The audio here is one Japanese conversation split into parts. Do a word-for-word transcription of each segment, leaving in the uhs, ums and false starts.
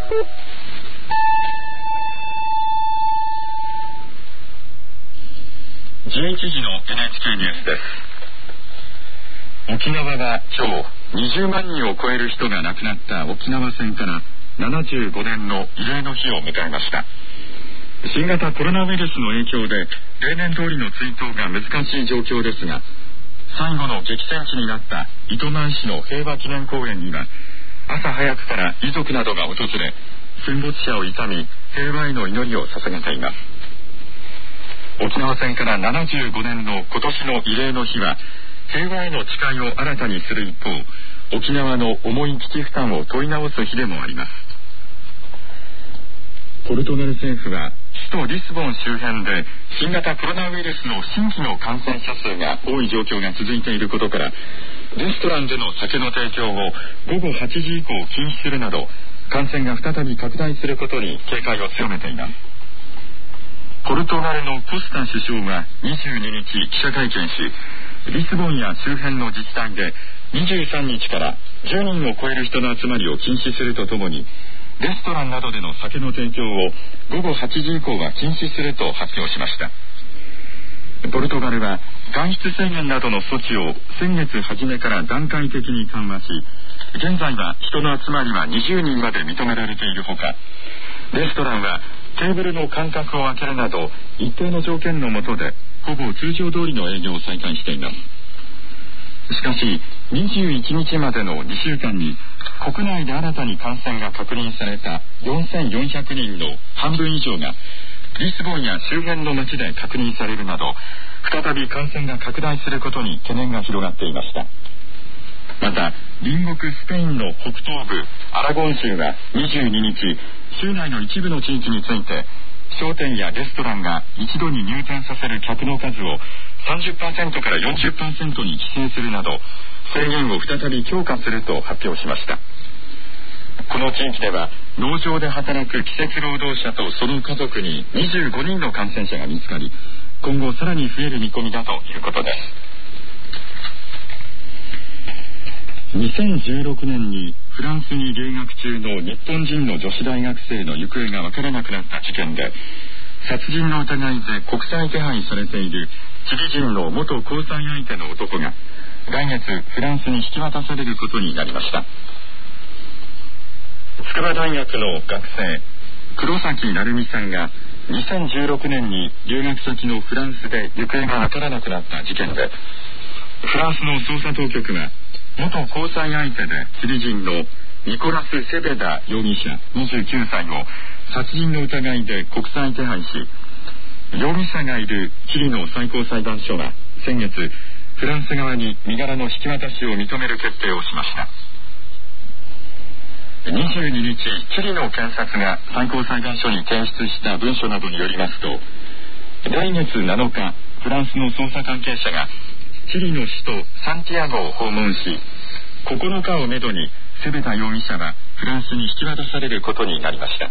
じゅういちじの エヌエイチケー ニュースです。沖縄は今日にじゅうまんにんを超える人が亡くなった沖縄戦からななじゅうごねんの慰霊の日を迎えました。新型コロナウイルスの影響で例年通りの追悼が難しい状況ですが、最後の激戦地になった糸満市の平和記念公園には朝早くから遺族などが訪れ、戦没者を悼み平和への祈りを捧げています。沖縄戦からななじゅうごねんの今年の慰霊の日は、平和への誓いを新たにする一方、沖縄の重い基地負担を問い直す日でもあります。ポルトガル政府は首都リスボン周辺で新型コロナウイルスの新規の感染者数が多い状況が続いていることから、レストランでの酒の提供をごごはちじ以降禁止するなど、感染が再び拡大することに警戒を強めています。ポルトガルのコスタ首相はにじゅうににち記者会見し、リスボンや周辺の自治体でにじゅうさんにちからじゅうにんを超える人の集まりを禁止するとともに、レストランなどでの酒の提供をごごはちじ以降は禁止すると発表しました。ポルトガルは外出制限などの措置を先月初めから段階的に緩和し、現在は人の集まりはにじゅうにんまで認められているほか、レストランはテーブルの間隔を空けるなど一定の条件の下でほぼ通常通りの営業を再開しています。しかしにじゅういちにちまでのにしゅうかんに国内で新たに感染が確認されたよんせんよんひゃくにんの半分以上がリスボンや周辺の町で確認されるなど、再び感染が拡大することに懸念が広がっていました。また隣国スペインの北東部アラゴン州はにじゅうににち、州内の一部の地域について商店やレストランが一度に入店させる客の数を さんじゅっパーセント から よんじゅっパーセント に規制するなど、制限を再び強化すると発表しました。この地域では農場で働く季節労働者とその家族ににじゅうごにんの感染者が見つかり、今後さらに増える見込みだということです。にせんじゅうろくねんにフランスに留学中の日本人の女子大学生の行方がわからなくなった事件で、殺人の疑いで国際手配されているチリ人の元交際相手の男が来月フランスに引き渡されることになりました。筑波大学の学生黒崎成美さんがにせんじゅうろくねんに留学先のフランスで行方がわからなくなった事件で、フランスの捜査当局は元交際相手でチリ人のニコラス・セベダ容疑者にじゅうきゅうさいを殺人の疑いで国際手配し、容疑者がいるチリの最高裁判所は先月フランス側に身柄の引き渡しを認める決定をしました。にじゅうににち、チリの検察が最高裁判所に提出した文書などによりますと、来月なのかフランスの捜査関係者がチリの首都サンティアゴを訪問し、ここのかをめどにセベダ容疑者はフランスに引き渡されることになりました。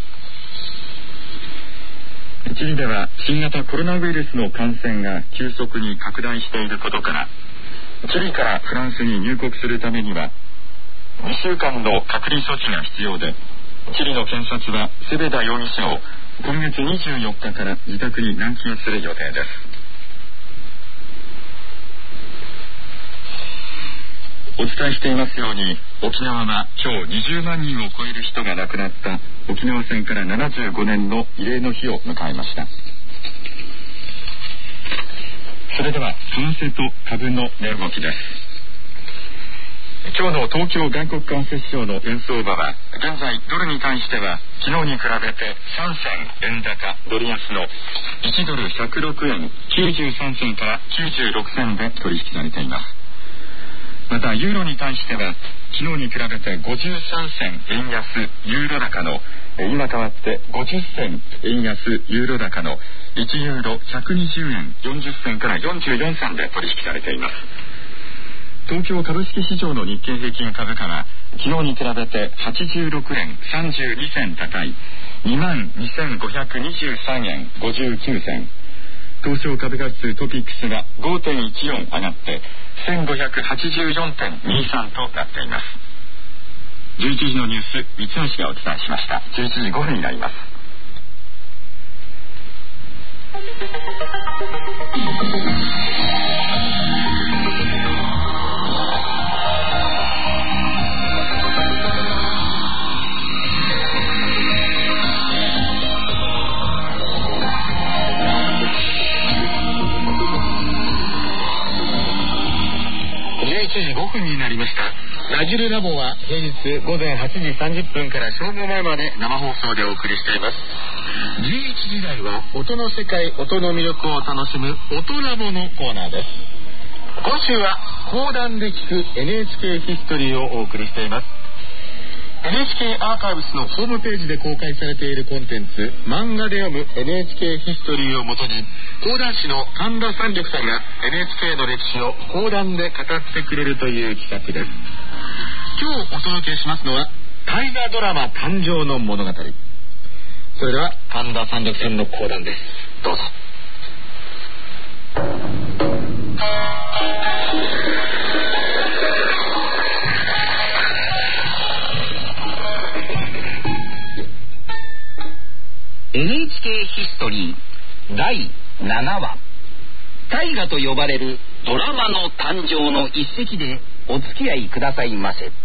チリでは新型コロナウイルスの感染が急速に拡大していることから、チリからフランスに入国するためにはにしゅうかんの隔離措置が必要で、チリの検察はセベダ容疑者を今月にじゅうよっかから自宅に軟禁する予定です。お伝えしていますように、沖縄は今日にじゅうまんにんを超える人が亡くなった沖縄戦からななじゅうごねんの慰霊の日を迎えました。それでは為替と株の値動きです。今日の東京外国為替市場の円相場は、現在ドルに対しては昨日に比べてさんせん円高ドル安のいちドルひゃくろくえんきゅうじゅうさんせんからきゅうじゅうろくせんで取引されています。またユーロに対しては昨日に比べてごじゅうさんせん円安ユーロ高の、今変わってごじゅっせん円安ユーロ高のいちユーロひゃくにじゅうえんよんじゅっせんからよんじゅうよんせんで取引されています。東京株式市場の日経平均株価は昨日に比べてはちじゅうろくえんさんじゅうにせん高い にまんにせんごひゃくにじゅうさんえんごじゅうきゅうせん、東証株価指数トピックスが ごてんいちよん 上がって せんごひゃくはちじゅうよんてんにさん となっています。 じゅういちじのニュース、三橋がお伝えしました。じゅういちじごふんになります。じゅういちじごふんになりました。ラジルラボは平日午前はちじさんじゅっぷんから正午前まで生放送でお送りしています。じゅういちじ台は音の世界、音の魅力を楽しむ音ラボのコーナーです。今週は講談で聞く エヌエイチケー ヒストリーをお送りしています。エヌエイチケー アーカイブスのホームページで公開されているコンテンツ、漫画で読む エヌエイチケー ヒストリーをもとに、講談師の神田三陸さんが エヌエイチケー の歴史を講談で語ってくれるという企画です。今日お届けしますのは大河ドラマ誕生の物語。それでは神田三陸さんの講談です。どうぞ。 エヌエイチケー ヒストリーだいななわ、大河と呼ばれるドラマの誕生の一席でお付き合いくださいませ。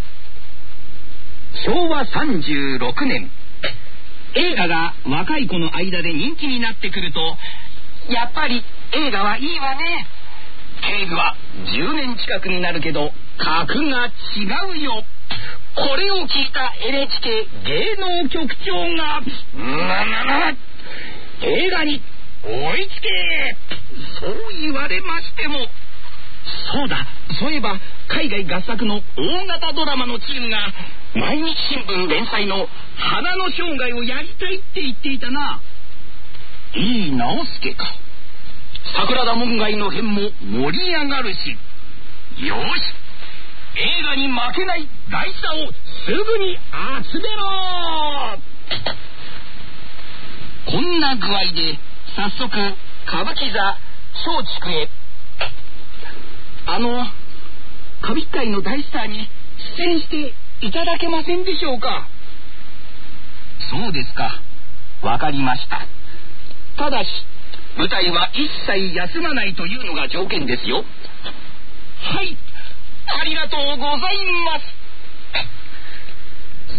しょうわさんじゅうろくねん、映画が若い子の間で人気になってくると、やっぱり映画はいいわね。警部はじゅうねん近くになるけど格が違うよ。これを聞いた エヌエイチケー 芸能局長がななな映画に追いつけ、そう言われましても、そうだ、そういえば海外合作の大型ドラマのチームが毎日新聞連載の花の生涯をやりたいって言っていたな。いい直輔か。桜田門外の編も盛り上がるし、よし、映画に負けない大スターをすぐに集めろ。こんな具合で早速歌舞伎座松竹へ。あの歌舞伎界の大スターに出演していただけませんでしょうか。そうですか、わかりました。ただし舞台は一切休まないというのが条件ですよ。はい、ありがとうございます。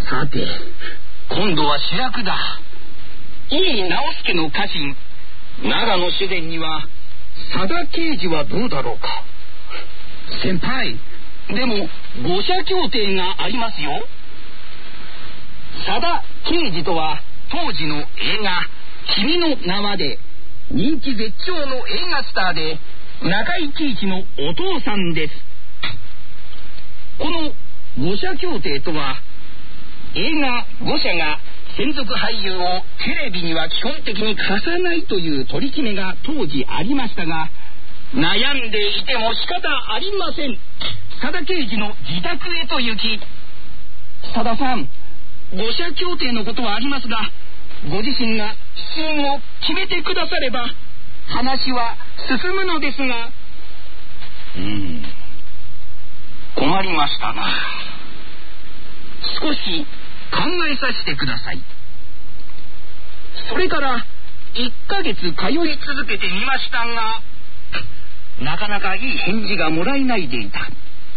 さて、今度は主役だ。井伊直弼の家臣長野主膳には佐田啓二はどうだろうか。先輩、でも五社協定がありますよ。佐田啓二とは当時の映画君の名はで人気絶頂の映画スターで、中井貴一のお父さんです。この五社協定とは、映画ご社が専属俳優をテレビには基本的に貸さないという取り決めが当時ありましたが、悩んでいても仕方ありません。佐田啓二の自宅へと行き、佐田さん、五社協定のことはありますが、ご自身が出演を決めてくだされば話は進むのですが。うーん、困りましたな。少し考えさせてください。それからいっかげつ通い続けてみましたが、なかなかいい返事がもらえないでいた。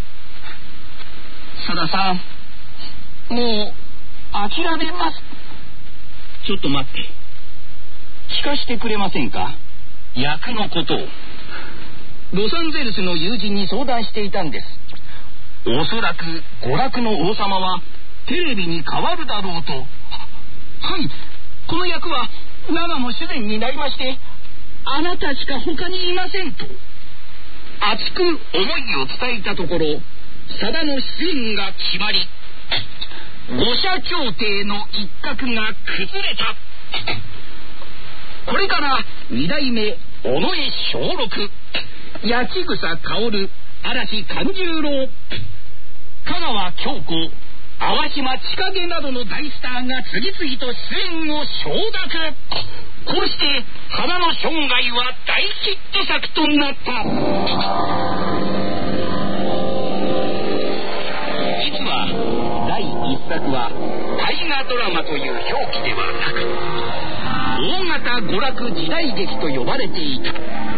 佐田さん、もう諦めます。ちょっと待って、聞かせてくれませんか、役のことを。ロサンゼルスの友人に相談していたんです。おそらく娯楽の王様はテレビに変わるだろうと。はい、この役は長野主膳になりまして、あなたしか他にいませんと熱く思いを伝えたところ、佐田の出演が決まり、五社協定の一角が崩れた。これから二代目尾上松六、八千草薫、嵐勘十郎、香川京子、淡島千景などの大スターが次々と出演を承諾。こうして花の生涯は大ヒット作となった。実はだい作は大河ドラマという表記ではなく、大型娯楽時代劇と呼ばれていた。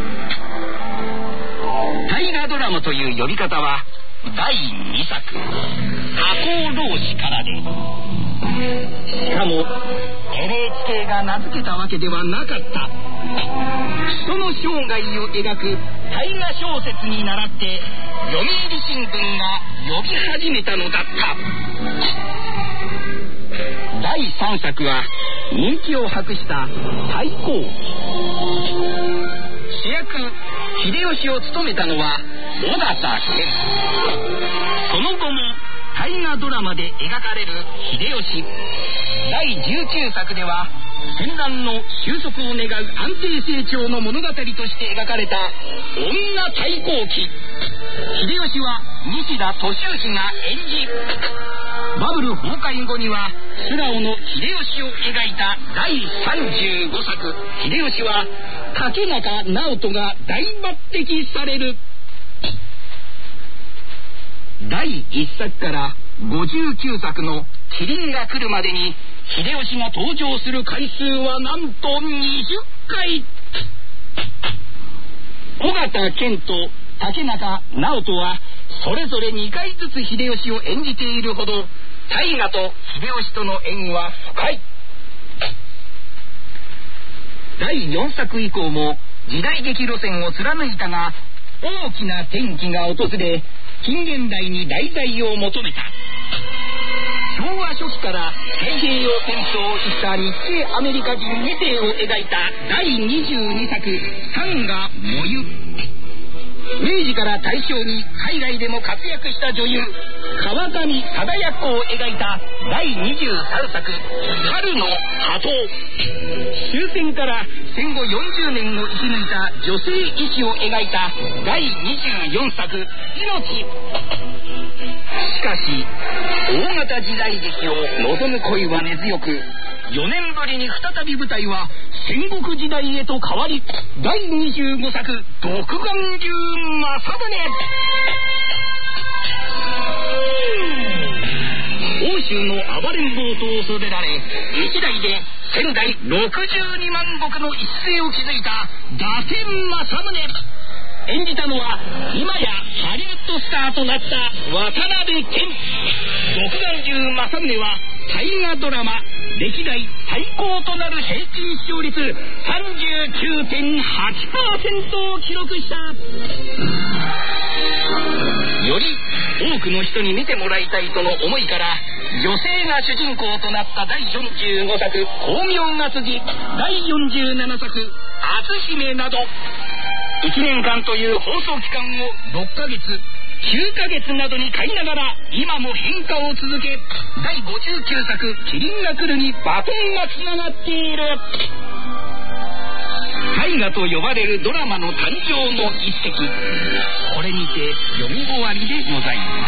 大河ドラマという呼び方はだいにさく「赤穂浪士」からで、しかも エヌエイチケー が名付けたわけではなかった。人の生涯を描く大河小説に倣って読売新聞が呼び始めたのだった。だいさんさくは人気を博した太閤。主役秀吉を務めたのは尾形健。その後も大河ドラマで描かれる秀吉。だいじゅうきゅうさくでは戦乱の収束を願う安定成長の物語として描かれた女太閤記。秀吉は西田敏行が演じ、バブル崩壊後には素直の秀吉を描いただいさんじゅうごさく「秀吉」は竹中直人が大抜擢される。だいいっさくからごじゅうきゅうさくの「麒麟が来る」までに秀吉が登場する回数はなんとにじゅっかい。尾形健と竹中直人はそれぞれにかいずつ秀吉を演じているほど大河と秀吉との縁は深い。だいよんさく以降も時代劇路線を貫いたが、大きな転機が訪れ近現代に題材を求めた。昭和初期から太平洋戦争を知った日系アメリカ人にせいを描いただいにじゅうにさく「三河もゆ」。明治から大正に海外でも活躍した女優川上貞奴を描いただいにじゅうさんさく「春の波頭」。終戦から戦後よんじゅうねんを生き抜いた女性医師を描いただいにじゅうよんさく「命」。しかし大型時代劇を望む声は根強く、よねんぶりに再び舞台は戦国時代へと変わり、だいにじゅうごさく「独眼竜政宗」。欧州の暴れん坊と恐れられ、一代で仙台ろくじゅうにまんごくの一世を築いた伊達政宗。演じたのは今やハリウッドスターとなった渡辺謙。独眼竜政宗は大河ドラマ歴代最高となる平均視聴率 さんじゅうきゅうてんはちパーセント を記録した。より多くの人に見てもらいたいとの思いから女性が主人公となっただいよんじゅうごさく「光明が辻」、だいよんじゅうななさく「篤姫」などいちねんかんという放送期間をろっかげつきゅうかげつなどに変えながら今も変化を続け、だいごじゅうきゅうさく「麒麟が来る」にバトンがつながっている。大河と呼ばれるドラマの誕生の一石、これにて読み終わりでございます。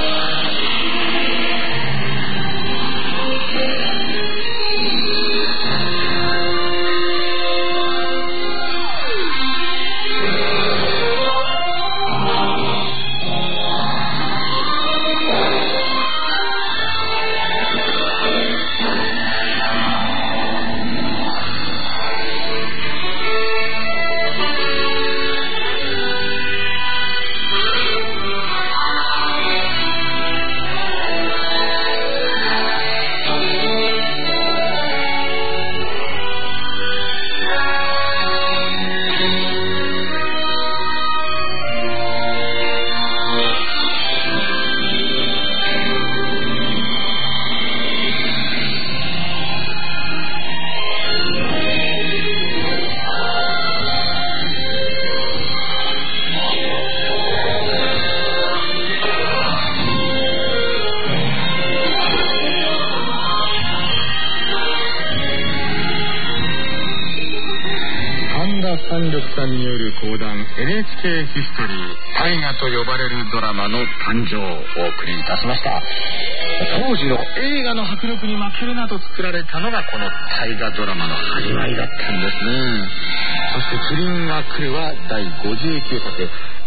三緑さんによる講談 エヌエイチケー ヒストリー大河と呼ばれるドラマの誕生をお送りいたしました。当時の映画の迫力に負けるなど作られたのがこの大河ドラマの始まりだったんですね。そして「麒麟が来る」はだいごじゅうきゅうさく、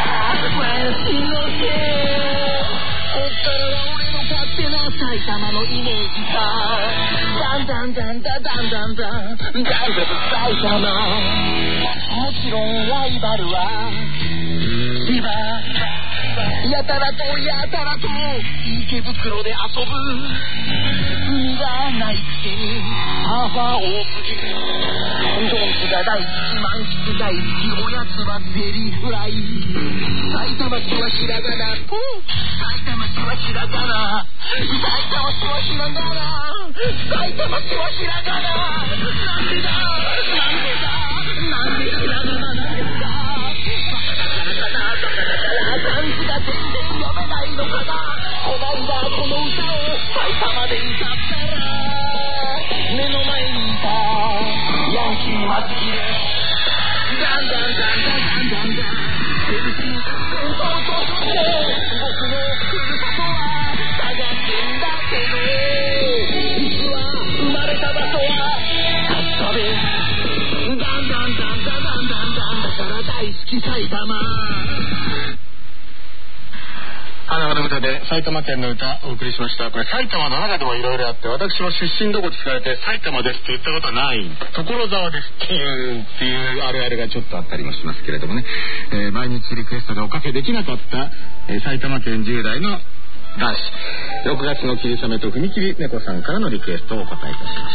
埼玉のイメージかダンダンダンダンダンダンダンダンダン埼玉もちろんライバルは千葉やたらとやたらと池袋で遊ぶ海がないくせにサーファー多すぎるドンキが大好き満喫大好きおやつはゼリーフライ埼玉市はひらがな埼玉市ははひらがな、埼玉市はひらがな、埼玉市はひらがな、なんでだなんでだなんでひらがななんですか、バカだからバカだから漢字が全然読めないのかな、こないだこの歌を埼玉で歌ったら目の前にいたヤンキー松木でダンダンダンダンダンダンダン僕のふるさとは探してんだけど、実は生まれた場所は秋田でダンダンダンダンダンダンダンだから大好き埼玉。 花形の歌で埼玉県の歌をお送りしました。これ埼玉の中でもいろいろあって、私も出身どこって聞かれて埼玉ですって言ったことはない、所沢ですっていうっていうあるあるがちょっとあったりもしますけれどもね、えー、毎日リクエストでおかけできなかった、えー、埼玉県じゅう代の男子、ろくがつの霧雨と踏切猫さんからのリクエストをお答えいたしました。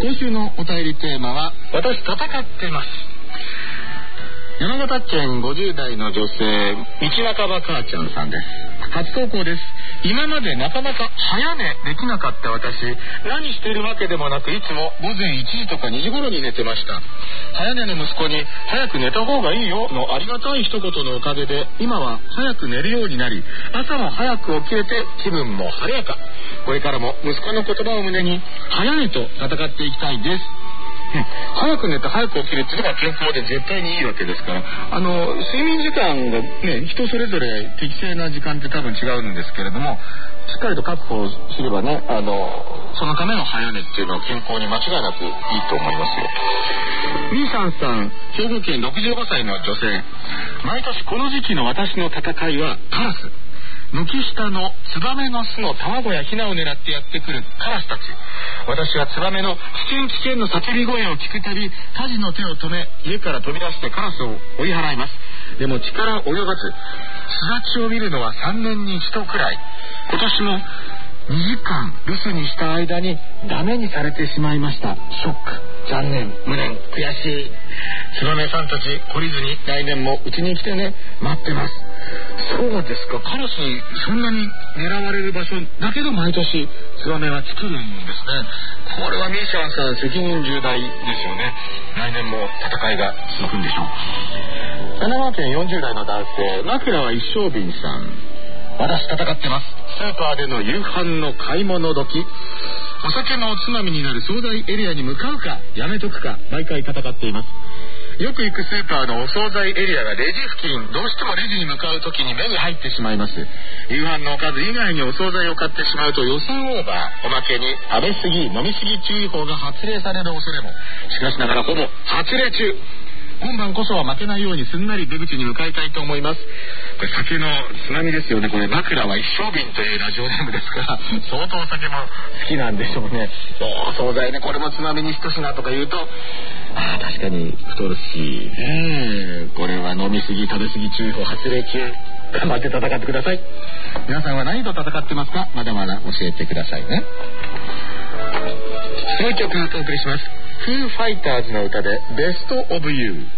今週のお便りテーマは、私戦ってます。山形県ごじゅう代の女性、道半ば母ちゃんさんです。初投稿です。今までなかなか早寝できなかった私、何しているわけでもなく、いつも午前いちじとかにじ頃に寝てました。早寝の息子に早く寝た方がいいよのありがたい一言のおかげで、今は早く寝るようになり、朝も早く起きれて気分も晴れやか。これからも息子の言葉を胸に早寝と戦っていきたいです。早く寝て早く起きるっていうのが健康で絶対にいいわけですから、あの睡眠時間がね、人それぞれ適正な時間って多分違うんですけれども、しっかりと確保すればね、あのそのための早寝っていうのは健康に間違いなくいいと思いますよ。みーさんさん、兵庫県ろくじゅうごさいの女性、毎年この時期の私の戦いはカラス。軒下のツバメの巣の卵やヒナを狙ってやってくるカラスたち。私はツバメの危険危険の叫び声を聞くたび、家事の手を止め、家から飛び出してカラスを追い払います。でも力及ばず、巣立ちを見るのはさんねんに一度くらい。今年もにじかん留守にした間にダメにされてしまいました。ショック、残念、無念、悔しい。ツバメさんたち懲りずに来年もうちに来てね、待ってます。そうですか、カラスそんなに狙われる場所だけど毎年ツバメは作るんですね。これはミーシャンさん責任重大ですよね。来年も戦いが続くんでしょう。神奈川県よんじゅう代の男性、枕は一升瓶さん、私戦ってます。スーパーでの夕飯の買い物時、お酒のおつまみになる惣菜エリアに向かうかやめとくか毎回戦っています。よく行くスーパーのお惣菜エリアがレジ付近、どうしてもレジに向かう時に目に入ってしまいます。夕飯のおかず以外にお惣菜を買ってしまうと予算オーバー、おまけに食べ過ぎ飲み過ぎ注意報が発令される恐れも。しかしながらほぼ発令中。今晩こそは負けないようにすんなり出口に向かいたいと思います。これ酒のつまみですよね。これ枕は一升瓶というラジオネームですから相当お酒も好きなんでしょうね。お惣菜ね、これもつまみに一品とか言うと、あ確かに太るし、えー、これは飲み過ぎ食べ過ぎ注意報発令中。頑張って戦ってください。皆さんは何と戦ってますか？まだまだ教えてくださいね。もう一曲お送りします。フーファイターズの歌でベストオブユー。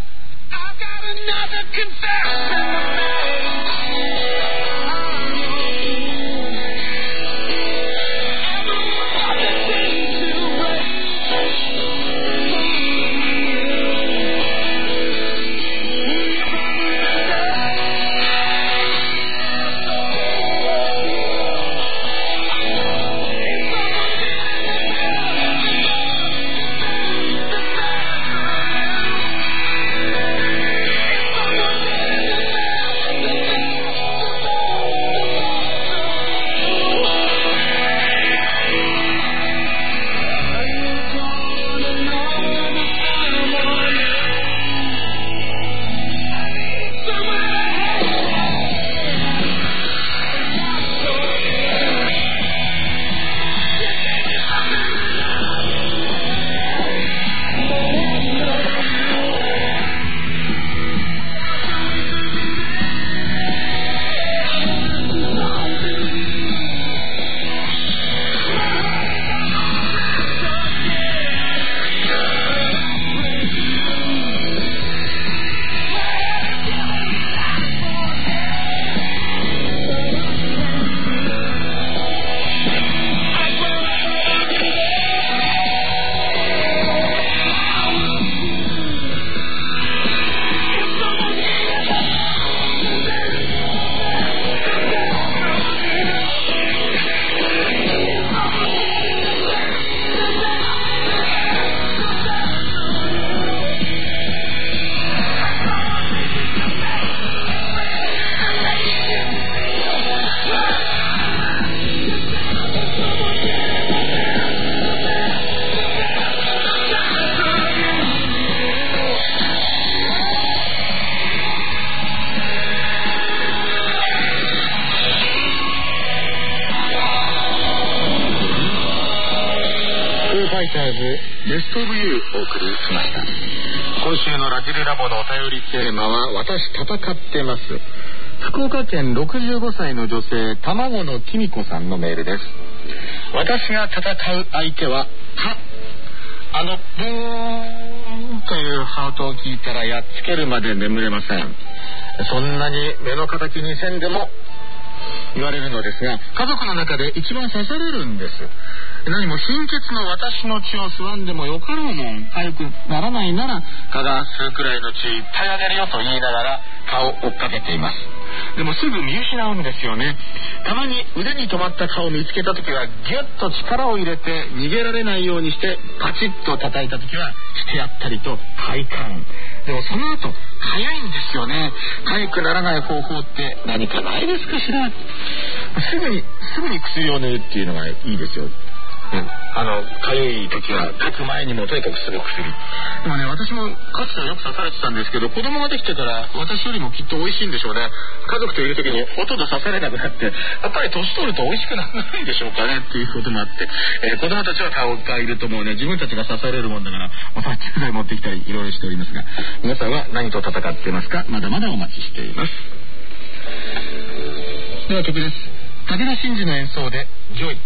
イターズベストオブユーお送りしました。今週のラジルラボのお便りテーマは私戦ってます。福岡県ろくじゅうごさいの女性卵のきみこさんのメールです。私が戦う相手は蚊。あのブーンというハートを聞いたらやっつけるまで眠れません。そんなに目の敵にせんでも言われるのですが、家族の中で一番刺されるんです。何も貧血の私の血を吸わんでもよかろうもん。早くならないなら蚊が吸うくらいの血いっぱいあげるよと言いながら蚊を追っかけています。でもすぐ見失うんですよね。たまに腕に止まった蚊を見つけた時はギュッと力を入れて逃げられないようにしてパチッと叩いた時はしてやったりと快感。でもその後早いんですよね。痒くならない方法って何かないですかしら。すぐにすぐに薬を塗るっていうのがいいですよ。うん、あのかゆい時は書く前にもとにかくすぐ薬。でもね、私もかつてはよく刺されてたんですけど、子供ができてから私よりもきっと美味しいんでしょうね。家族といる時にほとんど刺されなくなって、やっぱり年取ると美味しくならないんでしょうかねっていうこともあって、えー、子供たちは顔がいるともうね、自分たちが刺されるもんだからお殺虫剤持ってきたりいろいろしておりますが、皆さんは何と戦っていますか。まだまだお待ちしています。では曲です。武田真治の演奏でジョイ。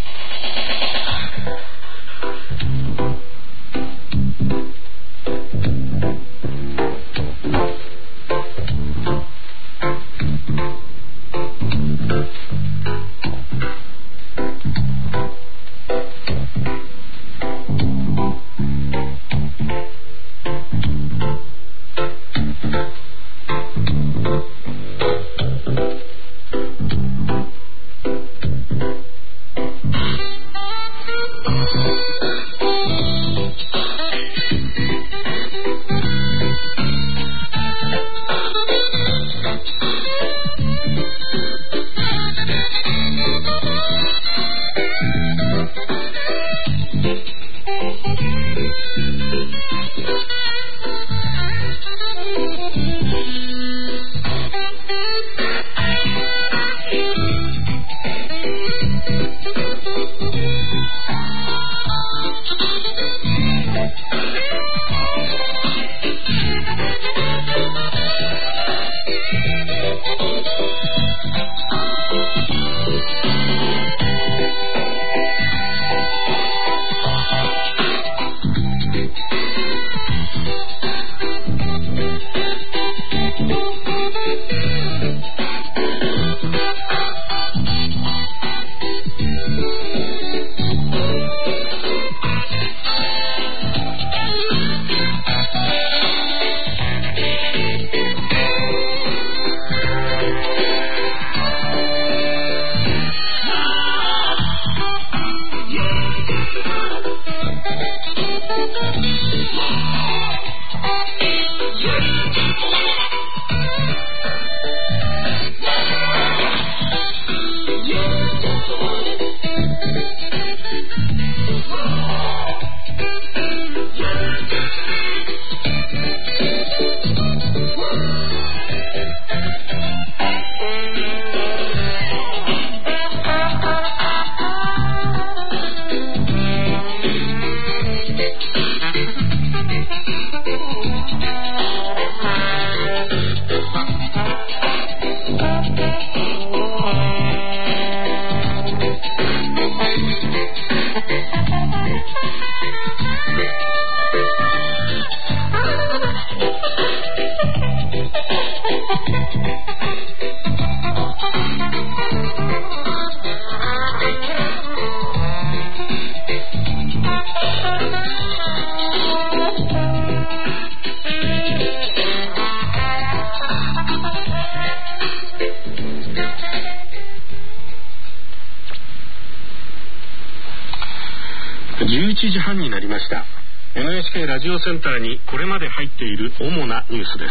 じゅういちじはんになりました。 エヌエイチケー ラジオセンターにこれまで入っている主なニュースです。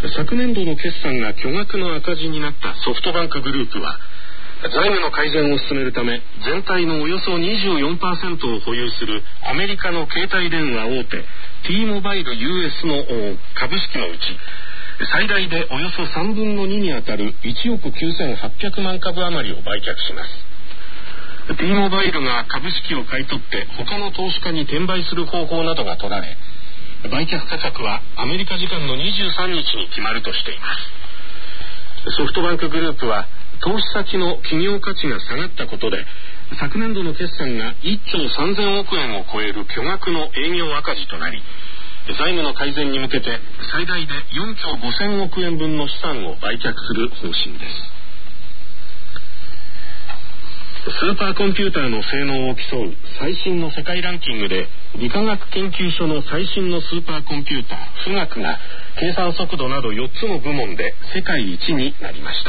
昨年度の決算が巨額の赤字になったソフトバンクグループは、財務の改善を進めるため全体のおよそ にじゅうよんパーセント を保有するアメリカの携帯電話大手 T モバイル ユーエス の株式のうち最大でおよそさんぶんのににあたるいちおくきゅうせんはっぴゃくまんかぶ余りを売却します。 T モバイルが株式を買い取って他の投資家に転売する方法などが取られ、売却価格はアメリカ時間のにじゅうさんにちに決まるとしています。ソフトバンクグループは投資先の企業価値が下がったことで、昨年度の決算がいっちょうさんぜんおくえんを超える巨額の営業赤字となり、財務の改善に向けて最大でよんちょうごせんおくえんぶんの資産を売却する方針です。スーパーコンピューターの性能を競う最新の世界ランキングで、理化学研究所の最新のスーパーコンピューター富岳が計算速度などよっつの部門で世界一になりました。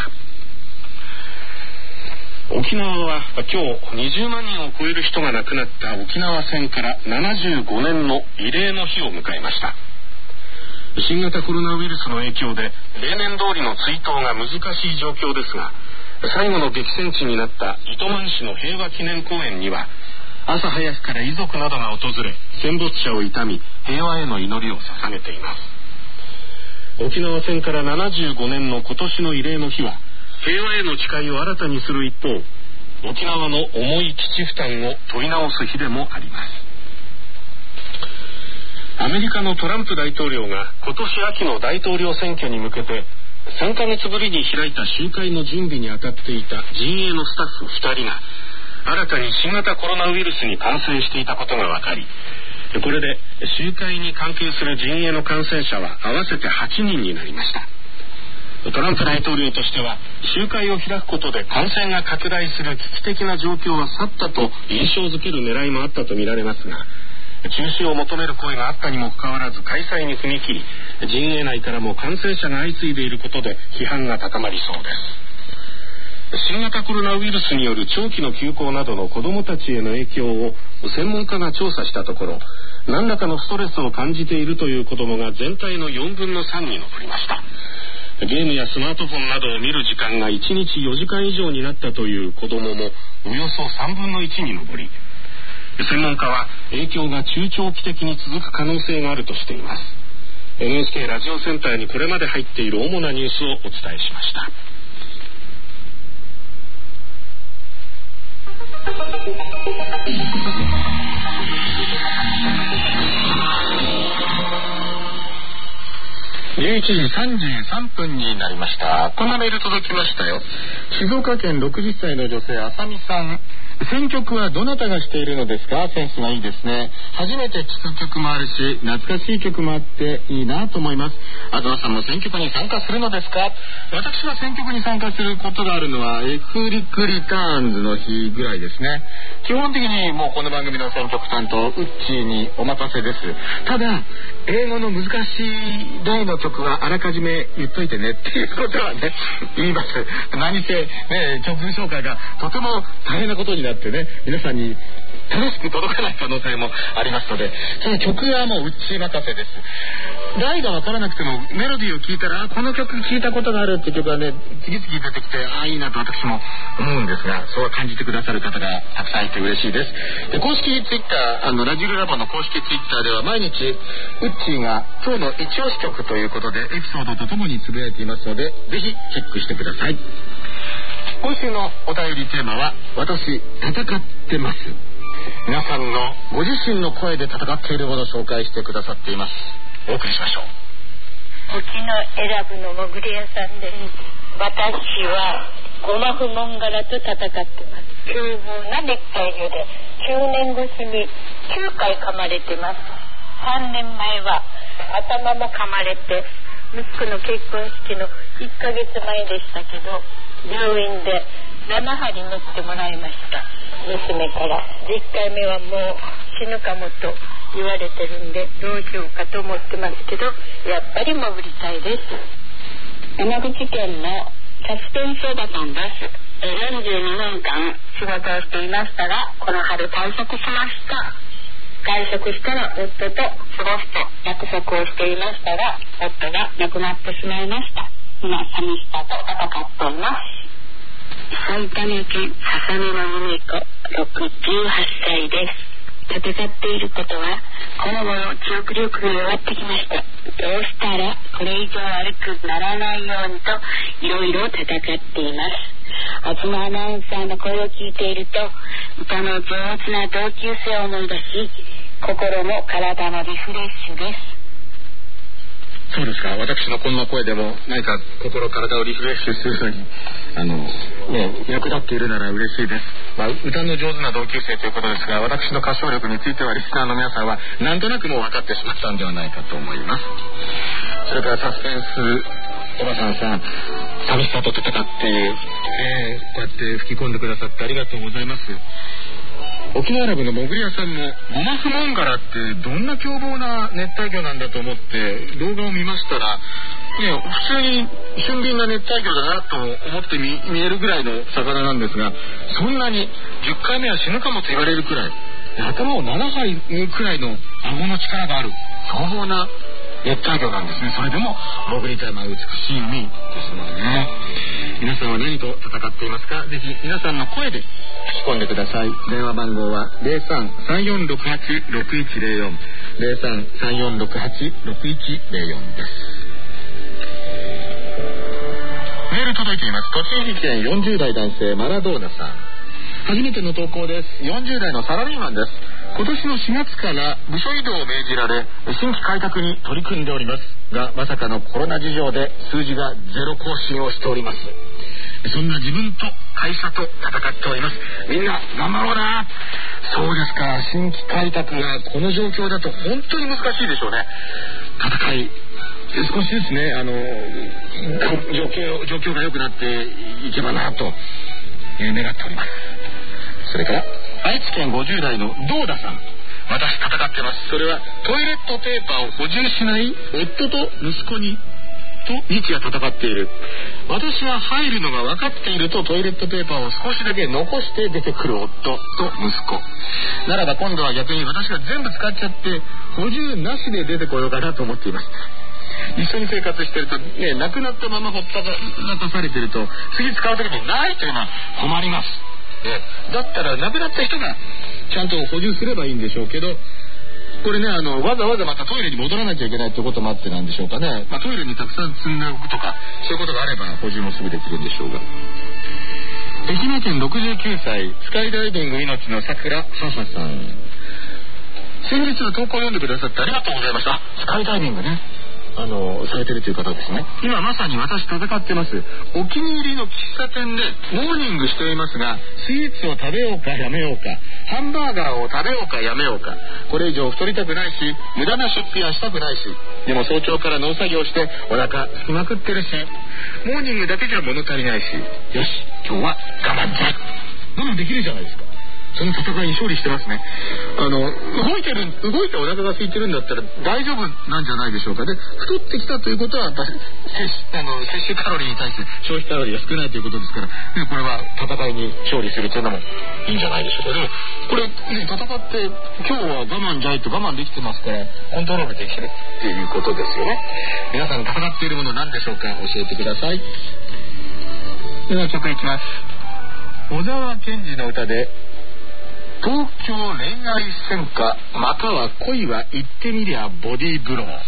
沖縄は今日にじゅうまんにんを超える人が亡くなった沖縄戦からななじゅうごねんの慰霊の日を迎えました。新型コロナウイルスの影響で例年通りの追悼が難しい状況ですが、最後の激戦地になった糸満市の平和記念公園には朝早くから遺族などが訪れ、戦没者を悼み平和への祈りを捧げています。沖縄戦からななじゅうごねんの今年の慰霊の日は、平和への誓いを新たにする一方、沖縄の重い基地負担を問い直す日でもあります。アメリカのトランプ大統領が今年秋の大統領選挙に向けてさんかげつぶりに開いた集会の準備に当たっていた陣営のスタッフふたりが新たに新型コロナウイルスに感染していたことが分かり、これで集会に関係する陣営の感染者は合わせてはちにんになりました。トランプ大統領としては集会を開くことで感染が拡大する危機的な状況は去ったと印象づける狙いもあったとみられますが、中止を求める声があったにもかかわらず開催に踏み切り、陣営内からも感染者が相次いでいることで批判が高まりそうです。新型コロナウイルスによる長期の休校などの子どもたちへの影響を専門家が調査したところ、何らかのストレスを感じているという子どもが全体のよんぶんのさんに上りました。ゲームやスマートフォンなどを見る時間がいちにちよじかん以上になったという子どももおよそさんぶんのいちに上り、専門家は影響が中長期的に続く可能性があるとしています。 エヌエイチケー ラジオセンターにこれまで入っている主なニュースをお伝えしました。じゅういちじさんじゅうさんぷんになりました。こんなメール届きましたよ。静岡県ろくじゅっさいの女性、あさみさん。選曲はどなたがしているのですか？センスがいいですね。初めて聴く曲もあるし、懐かしい曲もあっていいなと思います。あずまさんも選曲に参加するのですか？私は選曲に参加することがあるのはエクリクリターンズの日ぐらいですね。基本的にもうこの番組の選曲担当ウッチーにお任せです。ただ英語の難しい例の曲はあらかじめ言っといてねっていうことはね言います。何せね、曲紹介がとても大変なことになってね、皆さんに楽しく届かない可能性もありますので、その曲はもううち任せです。題が分からなくてもメロディーを聞いたら、この曲聞いたことがあるって曲はね次々出てきて、ああいいなと私も思うんですが、そう感じてくださる方がたくさんいて嬉しいです。で、公式ツイッター、あのラジルラボの公式ツイッターでは毎日ウッチーが今日の一押し曲ということでエピソードとともにつぶやいていますので、ぜひチェックしてください。今週のお便りテーマは、私戦ってます。皆さんのご自身の声で戦っているものを紹介してくださっています。お送りしましょう。 沖永良部のもぐり屋さんです。私はゴマフモンガラと戦ってます。凶暴な熱帯魚できゅうねんごしにきゅうかい噛まれてます。さんねんまえは頭も噛まれて、息子の結婚式のいっかげつまえでしたけど、病院でななはり縫ってもらいました。娘からじゅっかいめはもう死ぬかもと言われてるんで、どうしようかと思ってますけど、やっぱり潜りたいです。山口県のキャステンセダさんです。よんじゅうにねんかん仕事をしていましたが、この春退職しました。退職したら夫と過ごすと約束をしていましたが、夫が亡くなってしまいました。今寂しさと戦っています。埼玉県笹野の夢子、ろくじゅうはっさいです。戦っていることは、この頃記憶力が弱ってきました。どうしたらこれ以上悪くならないようにといろいろ戦っています。東アナウンサーの声を聞いていると歌の上手な同級生を思い出し、心も体もリフレッシュです。 そうですか。私のこんな声でも何か心体をリフレッシュするのにあの、ね、役立っているなら嬉しいです。まあ、歌の上手な同級生ということですが、私の歌唱力についてはリスナーの皆さんはなんとなくもう分かってしまったんではないかと思います。それからサスペンスおばさんさん、寂しさと戦って、えー、こうやって吹き込んでくださってありがとうございます。沖縄ラブのもぐり屋さんもゴマフモンガラってどんな凶暴な熱帯魚なんだと思って動画を見ましたら、ね、普通に俊敏な熱帯魚だなと思って 見, 見えるぐらいの魚なんですが、そんなにじゅっかいめは死ぬかもと言われるくらい、頭をななはいくらいの顎の力がある凶暴な熱帯魚なんですね。それでも潜りたい、まあ、美しい海ですもんね。皆さんは何と戦っていますか？ぜひ皆さんの声で吹き込んでください。電話番号は ゼロさん さんよんろくはち ろくいちゼロよん ゼロさん さんよんろくはち ろくいちゼロよんです。メール届いています。栃木県よんじゅう代男性マラドーナさん、初めての投稿です。よんじゅう代のサラリーマンです。今年のしがつから部署移動を命じられ新規開拓に取り組んでおりますが、まさかのコロナ事情で数字がゼロ更新をしております。そんな自分と会社と戦っております。みんな頑張ろうな。そうですか。新規開拓がこの状況だと本当に難しいでしょうね。戦い少しですね、あの状況状況が良くなっていけばなと願っております。それから愛知県ごじゅう代のドーダさん、私戦ってます。それはトイレットペーパーを補充しない夫と息子にと日夜戦っている。私は入るのが分かっているとトイレットペーパーを少しだけ残して出てくる夫と息子ならば、今度は逆に私が全部使っちゃって補充なしで出てこようかなと思っています。一緒に生活してるとね、亡くなったままほったらかされてると次使う時にないというのは困ります。だったら亡くなった人がちゃんと補充すればいいんでしょうけど、これね、あのわざわざまたトイレに戻らなきゃいけないってこともあってなんでしょうかね、まあ、トイレにたくさん積んでおくとかそういうことがあれば補充もすぐできるんでしょうが。愛媛県ろくじゅうきゅうさいスカイダイビング命の桜母さん、先日の投稿を読んでくださってありがとうございました。スカイダイビングね、あのされてるという方ですね。今まさに私戦ってます。お気に入りの喫茶店でモーニングしていますが、スイーツを食べようかやめようか、ハンバーガーを食べようかやめようか、これ以上太りたくないし無駄な出費はしたくないし、でも早朝から農作業してお腹すきまくってるし、モーニングだけじゃ物足りないし、よし今日は我慢だ。我慢できるじゃないですか。その戦いに勝利してますね。あの動いてる動いてお腹が空いてるんだったら大丈夫なんじゃないでしょうか。で太ってきたということはやっぱり摂あの摂取カロリーに対して消費カロリーが少ないということですから、でこれは戦いに勝利するというのもいいんじゃないでしょうか。でもこれ、ね、戦って今日は我慢じゃいと我慢できてますからコントロールできるっていうことですよね。皆さん戦っているもの何でしょうか、教えてください。では曲いきます。小沢健二の歌で東京恋愛戦歌、または恋は言ってみりゃボディーブロー。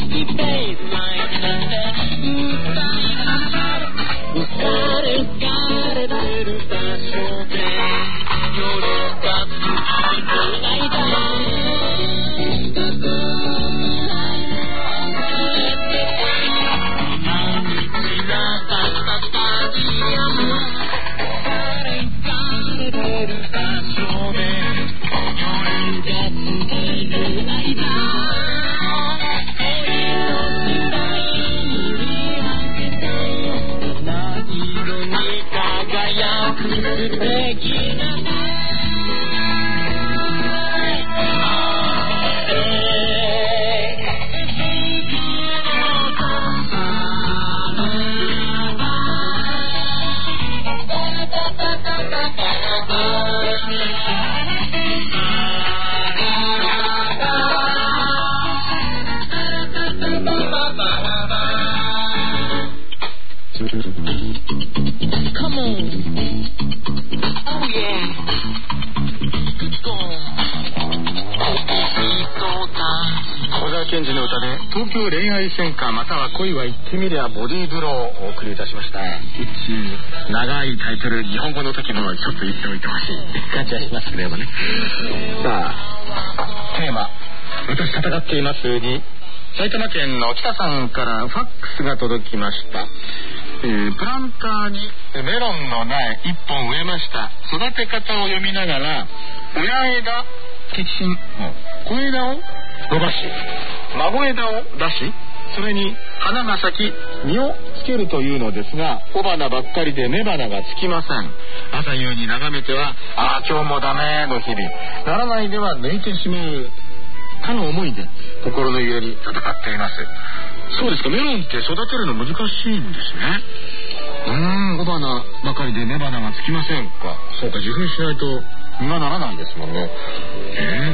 Got it, got it. 東京恋愛戦歌または恋は言ってみりゃボディーブローをお送りいたしました。長いタイトル日本語の時もちょっと言っておいてほしいって感じはしますけれどもね。さあテーマ私戦っていますに埼玉県の北さんからファックスが届きました。えー、プランターにメロンの苗いっぽん植えました。育て方を読みながら親枝摘心小枝を伸ばし孫枝を出しそれに花が咲き実をつけるというのですが雄花ばっかりで雌花がつきません。朝夕に眺めてはああ今日もダメの日々ならないでは抜いてしまうかの思いで心の揺れに戦っています。そうですか。メロンって育てるの難しいんですね。うーん雄花ばかりで雌花がつきませんか。そうか受粉しないと実がならないですもんね。え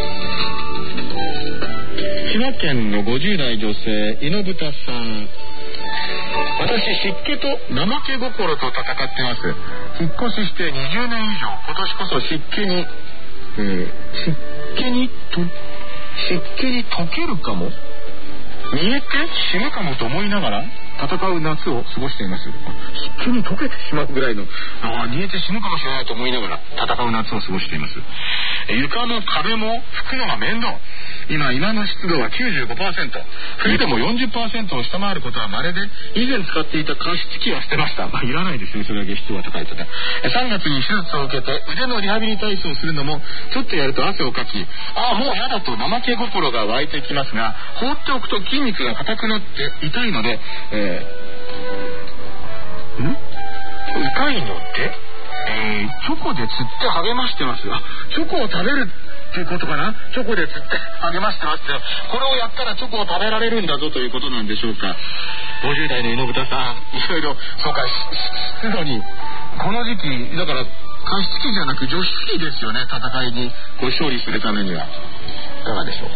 ー、千葉県のごじゅう代女性猪豚さん。私湿気と怠け心と戦ってます。引っ越ししてにじゅうねん以上今年こそ湿気に、えー、湿気にと湿気に溶けるかも見えて死ぬかもと思いながら戦う夏を過ごしています。湿気に溶けてしまうぐらいのあ煮えて死ぬかもしれないと思いながら戦う夏を過ごしています。床の壁も拭くのが面倒。今今の湿度は きゅうじゅうごパーセント 冬でも よんじゅっパーセント を下回ることは稀で以前使っていた加湿器は捨てました。まあいらないですねそれだけ湿度が高いとね。さんがつに手術を受けて腕のリハビリ体操をするのもちょっとやると汗をかきああもう嫌だと怠け心が湧いてきますが放っておくと筋肉が硬くなって痛いので、えー、ん痛いので、えー、チョコで釣って励ましてます。あチョコを食べるということかな。チョコで釣って励ましてます。これをやったらチョコを食べられるんだぞということなんでしょうか。ごじゅう代の猪豚さんいろいろそうか湿度にこの時期だから加湿器じゃなく除湿器ですよね。戦いにこう勝利するためにはいかがでしょうか。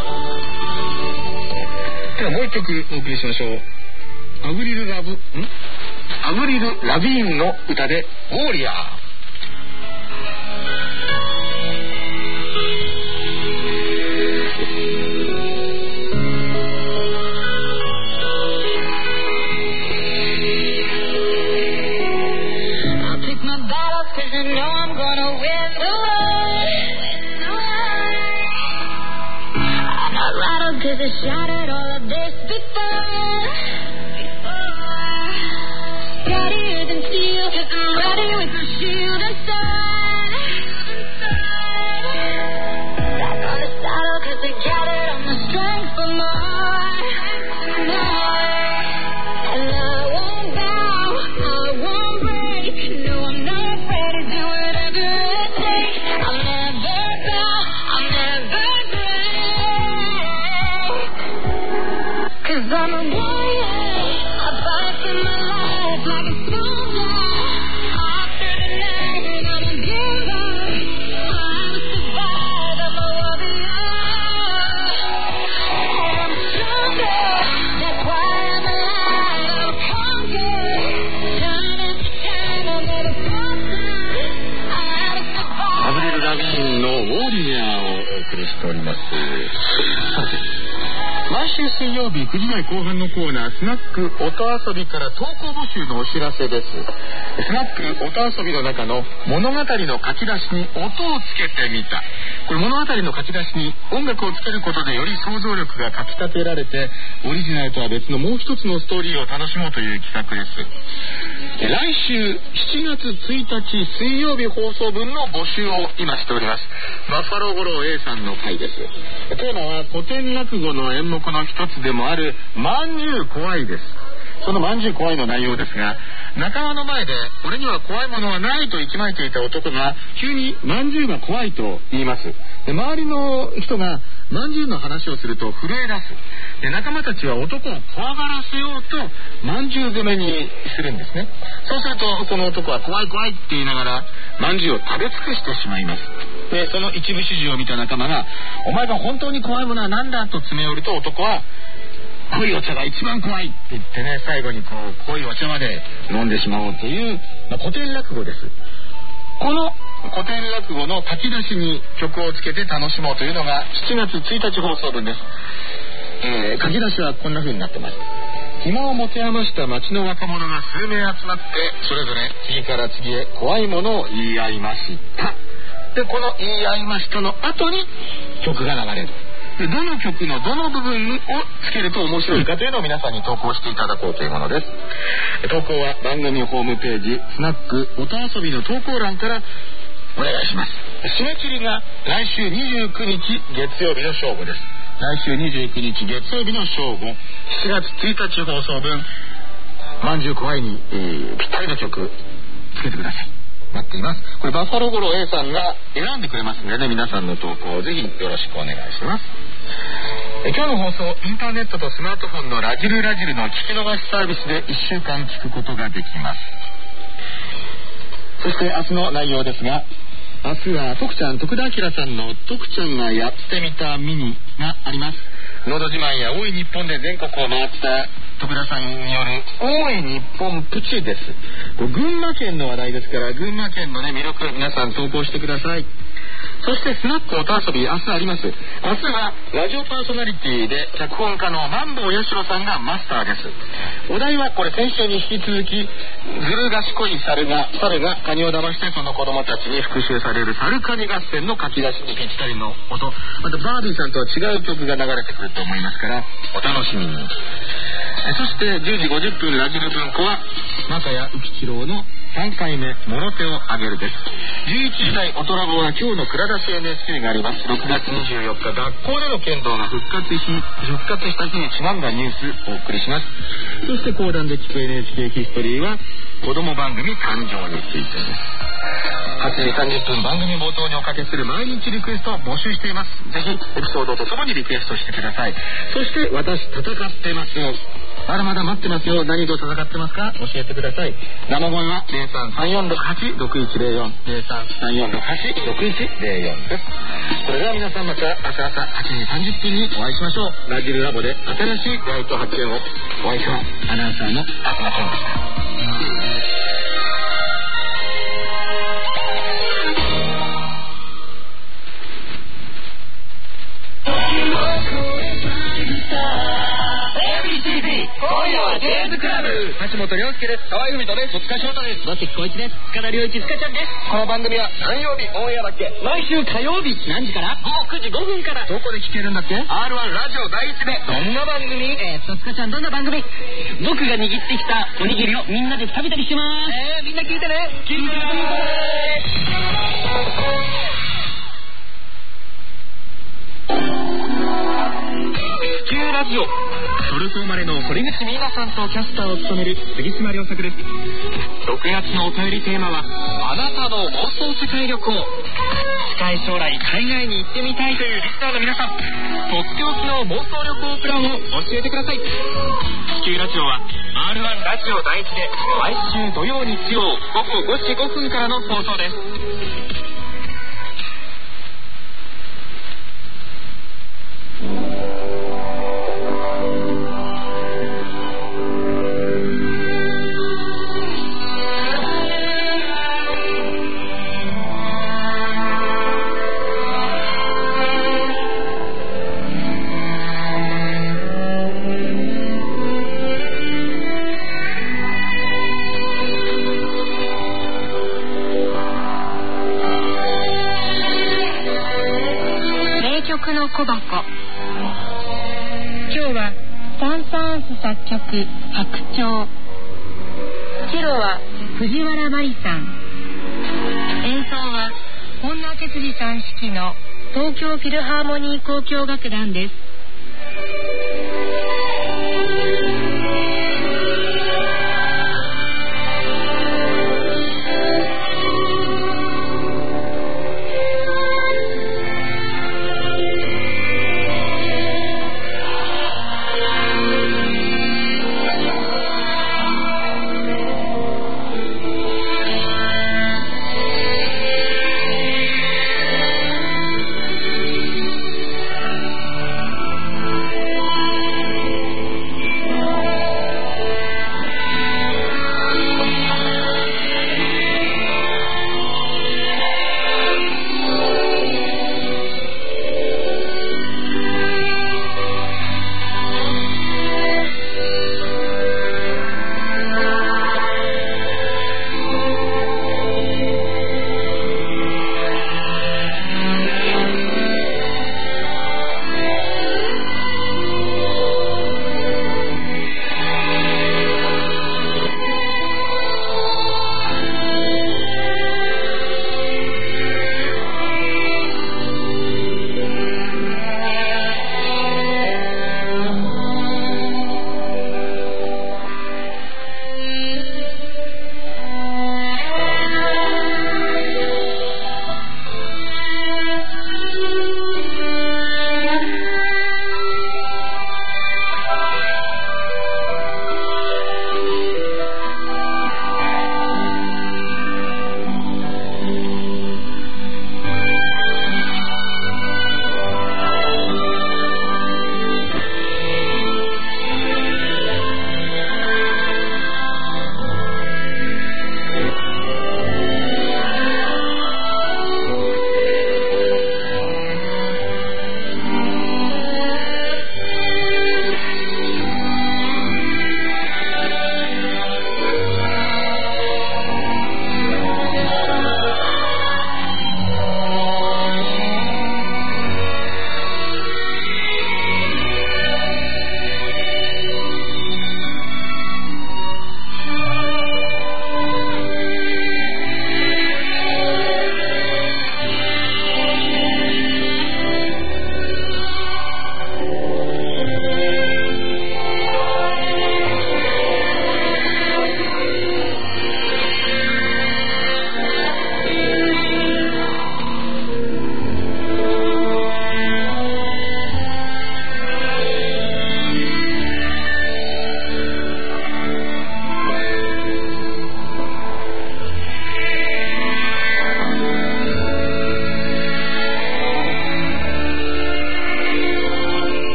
ではもう一曲お送りしましょう。アブリルラブんアブリル・ラビーンの歌でウォーリアー。 Cause I shattered all of this before, before. Steadier than steel, I'm ready with my shield and sword. Back on the saddle cause I gathered all my strength for more, more. And I won't bow, I won't break. No, I'm not afraid to do whatever it takes. I'll never bow, I'll never cause I'm a warrior, I fight for my life like a soldier. After the night, I'm gonna give up. I'm a survivor, I'm a warrior. And I'm stronger, that's why I'm alive. I'll conquer, time after time, I'll never falter. I'm a survivor. アブリル・ラビーンのウォーリアーをお送りしております。さて毎週水曜日くじ台後半のコーナースナック音遊びから投稿募集のお知らせです。スナック音遊びの中の物語の書き出しに音をつけてみた。これ物語の書き出しに音楽をつけることでより想像力がかきたてられてオリジナルとは別のもう一つのストーリーを楽しもうという企画です。来週しちがつついたち水曜日放送分の募集を今しております。バッファロー五郎 A さんの回です。テーマは古典落語の演目の一つでもあるまんじゅう怖いです。そのまんじゅう怖いの内容ですが仲間の前で俺には怖いものはないと息巻いていた男が急にまんじゅうが怖いと言います。で周りの人がまんじゅうの話をすると震え出す。で仲間たちは男を怖がらせようとまんじゅう攻めにするんですね。そうするとこの男は怖い怖いって言いながらまんじゅうを食べ尽くしてしまいます。でその一部始終を見た仲間がお前が本当に怖いものは何だと詰め寄ると男は濃いお茶が一番怖いって言ってね最後にこう濃いお茶まで飲んでしまおうという、まあ、古典落語です。この古典落語の書き出しに曲をつけて楽しもうというのがしちがつついたち放送分です。 えー、書き出しはこんな風になってます。暇を持て余した町の若者が数名集まってそれぞれ次から次へ怖いものを言い合いました。でこの言い合いましたの後に曲が流れる。でどの曲のどの部分をつけると面白いかというのを皆さんに投稿していただこうというものです。投稿は番組ホームページスナック音遊びの投稿欄からお願いします。締め切りが来週にじゅうくにち月曜日の正午です。来週にじゅうくにち月曜日の正午、しちがつついたち放送分、まんじゅう怖いに、えー、ぴったりの曲つけてください。待っています。これバッファローゴロ A さんが選んでくれますのでね、皆さんの投稿をぜひよろしくお願いします。え今日の放送、インターネットとスマートフォンのラジルラジルの聞き逃しサービスでいっしゅうかん聞くことができます。そして明日の内容ですが、明日は徳ちゃん徳田明さんの徳ちゃんがやってみたミニがあります。のど自慢や大井日本で全国を回った徳田さんによる大井日本プチです。群馬県の話題ですから、群馬県のね魅力皆さん投稿してください。そしてスナック音遊び明日あります。明日はラジオパーソナリティで脚本家のマンボウヤシロさんがマスターです。お題はこれ先週に引き続き、ずる賢い猿が猿がカニを騙してその子供たちに復讐される猿カニ合戦の書き出しにぴったりの音、またバービーさんとは違う曲が流れてくると思いますからお楽しみに。そしてじゅうじごじゅっぷんラジル文庫は又谷浮一郎のさんかいめもろ手をあげるです。じゅういちじ台オトラボは今日の蔵出し エヌエスキュー があります。ろくがつにじゅうよっか学校での剣道が復活し復活した日にちなんだニュースをお送りします。そして講談で聞く エヌエイチケー ヒストリーは子供番組誕生についてです。はちじさんじゅっぷん番組冒頭におかけする毎日リクエストを募集しています。ぜひエピソードとともにリクエストしてください。そして私戦ってますよ、まだまだ待ってますよ、何と戦ってますか教えてください。生声はゼロさんさんよんろくはちろくいちゼロよん ゼロさんさんよんろくはちろくいちゼロよんです。それでは皆さんまた明日朝はちじさんじゅっぷんにお会いしましょう。ラジルラボで新しい出会いと発見を。お相手はアナウンサーの東健でした。今夜はジェーズクラブ、橋本涼介です。河合文人です。戸塚翔太です。松木浩一です。塚田良一、塚ちゃんです。この番組は何曜日オンエアだっけ？毎週火曜日何時から午後くじごふんから。どこで聞けるんだっけ？ アールワン ラジオ第一で。どんな番組？えーっと塚ちゃんどんな番組？僕が握ってきたおにぎりをみんなで食べたりします。えー、みんな聞いてね。聞いてね。地球ラジオトルコ生まれの堀口美奈さんとキャスターを務める杉島良作です。ろくがつのお便りテーマはあなたの妄想世界旅行。近い将来海外に行ってみたいというリスナーの皆さん、とっておきの妄想旅行プランを教えてください。地球ラジオは アールワン ラジオ第一で毎週土曜日曜午後ごじごふんからの放送です。 小箱。今日はサン・サーンス作曲白鳥、チェロは藤原麻里さん、演奏は本田哲司さん指揮の東京フィルハーモニー交響楽団です。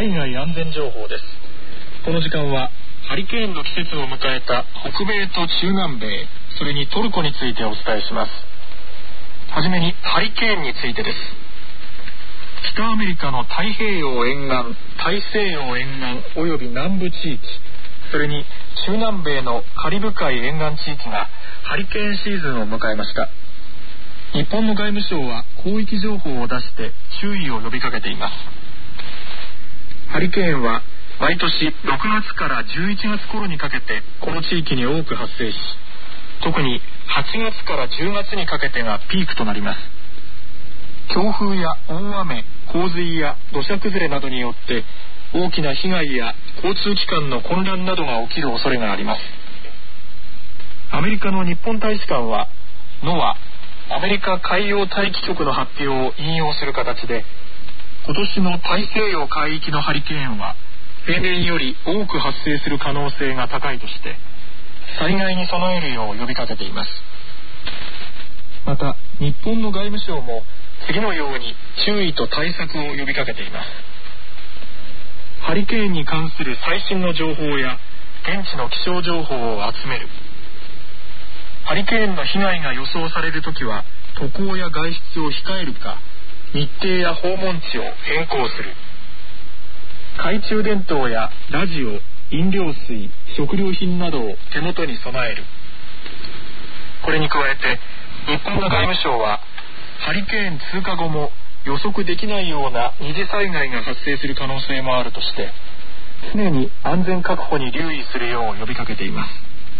海外安全情報です。この時間はハリケーンの季節を迎えた北米と中南米、それにトルコについてお伝えします。はじめにハリケーンについてです。北アメリカの太平洋沿岸、大西洋沿岸および南部地域、それに中南米のカリブ海沿岸地域がハリケーンシーズンを迎えました。日本の外務省は広域情報を出して注意を呼びかけています。ハリケーンは毎年ろくがつからじゅういちがつ頃にかけてこの地域に多く発生し、特にはちがつからじゅうがつにかけてがピークとなります。強風や大雨、洪水や土砂崩れなどによって大きな被害や交通機関の混乱などが起きる恐れがあります。アメリカの日本大使館はノア、アメリカ海洋大気局の発表を引用する形で、今年の大西洋海域のハリケーンは平年より多く発生する可能性が高いとして災害に備えるよう呼びかけています。また日本の外務省も次のように注意と対策を呼びかけています。ハリケーンに関する最新の情報や現地の気象情報を集める。ハリケーンの被害が予想されるときは渡航や外出を控えるか、日程や訪問地を変更する。懐中電灯やラジオ、飲料水、食料品などを手元に備える。これに加えて日本の外務省はハリケーン通過後も予測できないような二次災害が発生する可能性もあるとして常に安全確保に留意するよう呼びかけています。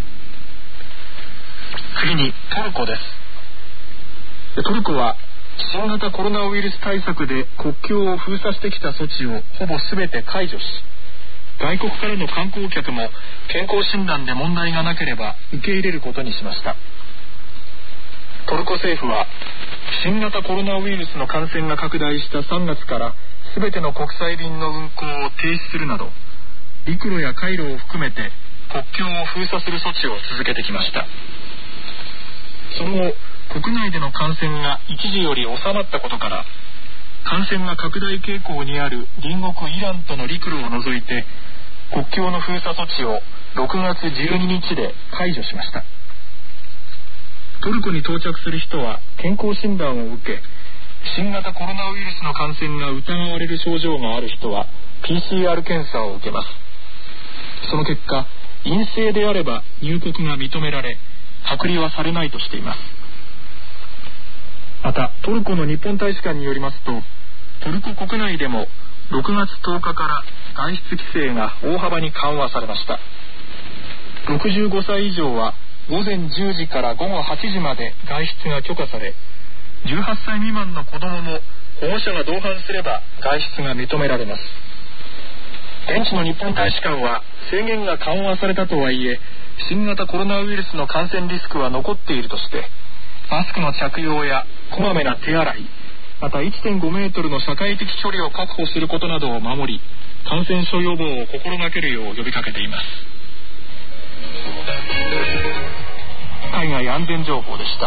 次にトルコです。トルコは新型コロナウイルス対策で国境を封鎖してきた措置をほぼ全て解除し、外国からの観光客も健康診断で問題がなければ受け入れることにしました。トルコ政府は新型コロナウイルスの感染が拡大したさんがつから全ての国際便の運航を停止するなど、陸路や海路を含めて国境を封鎖する措置を続けてきました。その後国内での感染が一時より収まったことから、感染が拡大傾向にある隣国イランとの陸路を除いて国境の封鎖措置をろくがつじゅうににちで解除しました。トルコに到着する人は健康診断を受け、新型コロナウイルスの感染が疑われる症状がある人は ピーシーアール 検査を受けます。その結果、陰性であれば入国が認められ、隔離はされないとしています。またトルコの日本大使館によりますと、トルコ国内でもろくがつとおかから外出規制が大幅に緩和されました。ろくじゅうごさい以上は午前じゅうじから午後はちじまで外出が許可され、じゅうはっさい未満の子どもも保護者が同伴すれば外出が認められます。現地の日本大使館は制限が緩和されたとはいえ、新型コロナウイルスの感染リスクは残っているとして、マスクの着用やこまめな手洗い、また いってんごメートルの社会的距離を確保することなどを守り、感染症予防を心がけるよう呼びかけています。海外安全情報でした。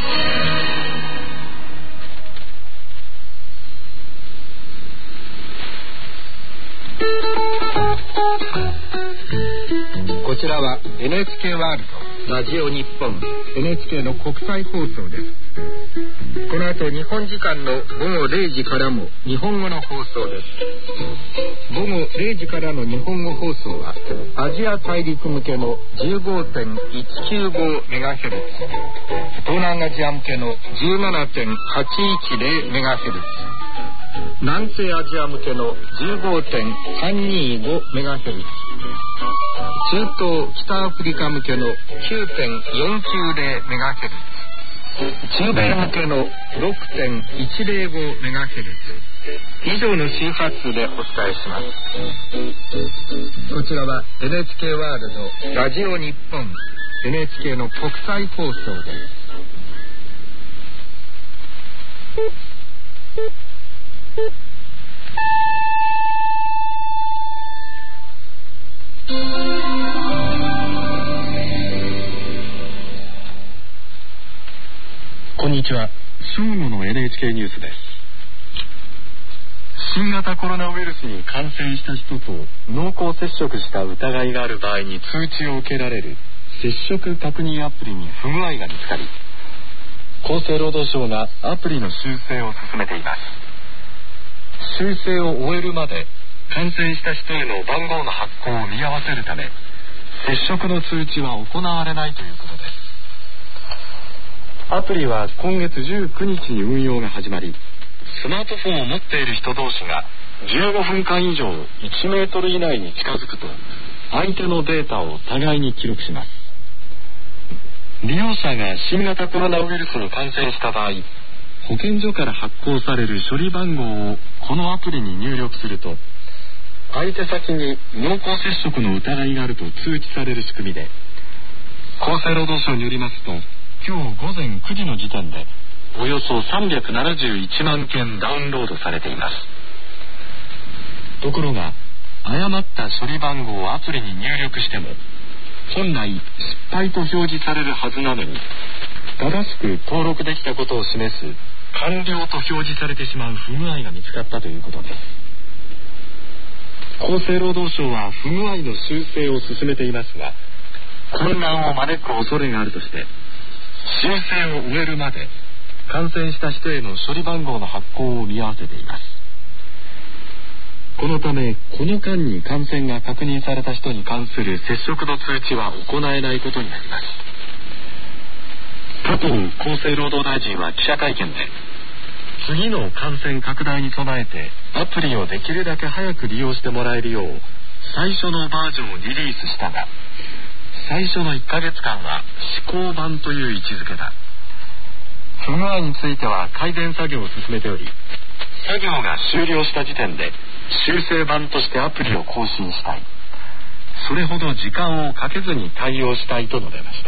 こちらは エヌエイチケー ワールド、ラジオ日本、エヌエイチケー の国際放送です。この後日本時間の午後れいじからも日本語の放送です。午後れいじからの日本語放送はアジア大陸向けの じゅうごてんいちきゅうごメガヘルツ、東南アジア向けの じゅうななてんはちいちゼロメガヘルツ、南西アジア向けの じゅうごてんさんにーごメガヘルツ、中東北アフリカ向けの きゅうてんよんきゅうゼロメガヘルツ、中米向けの ろくてんいちゼロごメガヘルツ、以上の周波数でお伝えします。こちらは エヌエイチケー ワールド、ラジオ日本、エヌエイチケー の国際放送です。こんにちは。正午の エヌエイチケー ニュースです。 新型コロナウイルスに感染した人と濃厚接触した疑いがある場合に通知を受けられる接触確認アプリに不具合が見つかり、厚生労働省がアプリの修正を進めています。修正を終えるまで感染した人への番号の発行を見合わせるため、接触の通知は行われないということです。アプリは今月じゅうくにちに運用が始まり、スマートフォンを持っている人同士がじゅうごふんかん以上いちメートル以内に近づくと相手のデータを互いに記録します。利用者が新型コロナウイルスに感染した場合、保健所から発行される処理番号をこのアプリに入力すると、相手先に濃厚接触の疑いがあると通知される仕組みで、厚生労働省によりますと、今日午前くじの時点でおよそさんびゃくななじゅういちまんけんダウンロードされています。ところが、誤った処理番号をアプリに入力しても本来失敗と表示されるはずなのに、正しく登録できたことを示す完了と表示されてしまう不具合が見つかったということです。厚生労働省は不具合の修正を進めていますが、混乱を招く恐れがあるとして、修正を終えるまで感染した人への処理番号の発行を見合わせています。このため、この間に感染が確認された人に関する接触の通知は行えないことになります。加藤厚生労働大臣は記者会見で、次の感染拡大に備えてアプリをできるだけ早く利用してもらえるよう最初のバージョンをリリースしたが、最初のいっかげつかんは試行版という位置づけだ。不具合については改善作業を進めており、作業が終了した時点で修正版としてアプリを更新したい。それほど時間をかけずに対応したいと述べました。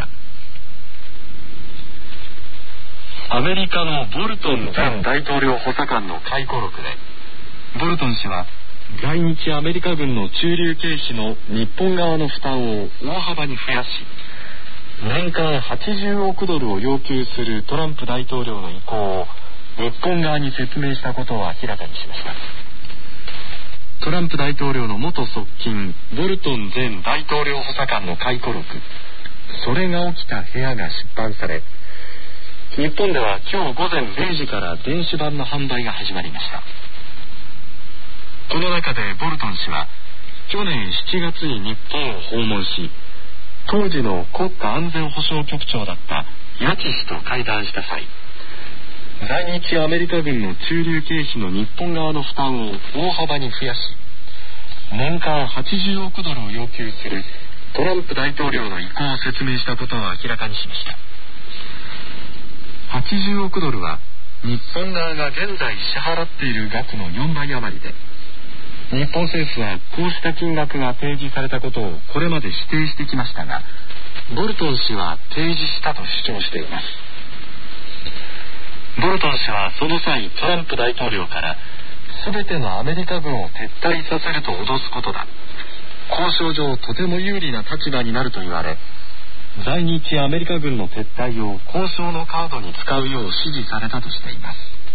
アメリカのボルトン前大統領補佐官の回顧録で、ボルトン氏は在日アメリカ軍の駐留経費の日本側の負担を大幅に増やし、年間はちじゅうおくドルを要求するトランプ大統領の意向を日本側に説明したことを明らかにしました。トランプ大統領の元側近ボルトン前大統領補佐官の回顧録、それが起きた部屋が出版され、日本では今日午前れいじから電子版の販売が始まりました。この中でボルトン氏は去年しちがつに日本を訪問し、当時の国家安全保障局長だったヤキ氏と会談した際、在日アメリカ軍の駐留経費の日本側の負担を大幅に増やし、年間はちじゅうおくドルを要求するトランプ大統領の意向を説明したことを明らかにしました。はちじゅうおくドルは日本側が現在支払っている額のよんばい余りで、日本政府はこうした金額が提示されたことをこれまで指定してきましたが、ボルトン氏は提示したと主張しています。ボルトン氏はその際、トランプ大統領から全てのアメリカ軍を撤退させると脅すことだ、交渉上とても有利な立場になると言われ、在日アメリカ軍の撤退を交渉のカードに使うよう指示されたとしています。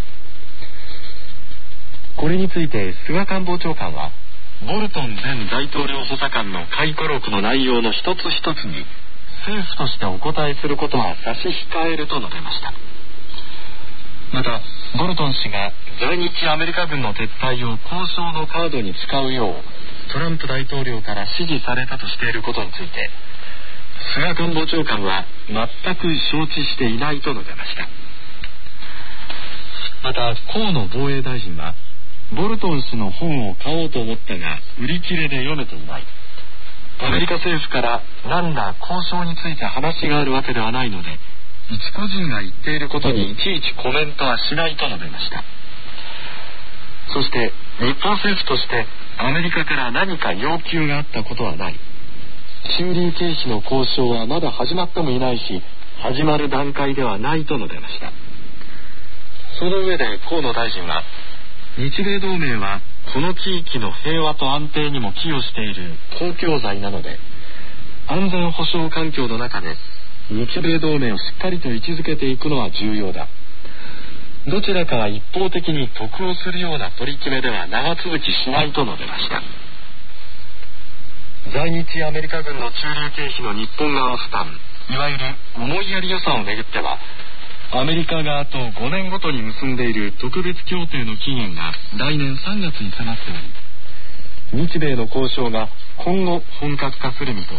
これについて菅官房長官は、ボルトン前大統領補佐官の回顧録の内容の一つ一つに政府としてお答えすることは差し控えると述べました。また、ボルトン氏が在日アメリカ軍の撤退を交渉のカードに使うようトランプ大統領から指示されたとしていることについて、菅官房長官は全く承知していないと述べました。また、河野防衛大臣は、ボルトン氏の本を買おうと思ったが売り切れで読めていない、アメリカ政府から何ら交渉について話があるわけではないので、一個人が言っていることにいちいちコメントはしないと述べました。そして日本政府としてアメリカから何か要求があったことはない、駐留経費の交渉はまだ始まってもいないし始まる段階ではないと述べました。その上で河野大臣は、日米同盟はこの地域の平和と安定にも寄与している公共財なので、安全保障環境の中で日米同盟をしっかりと位置づけていくのは重要だ、 どちらかが一方的に得をするような取り決めでは長続きしないと述べました。在日アメリカ軍の駐留経費の日本側の負担、いわゆる思いやり予算をめぐっては、アメリカ側とごねんごとに結んでいる特別協定の期限が来年さんがつに迫っており、日米の交渉が今後本格化する見通しです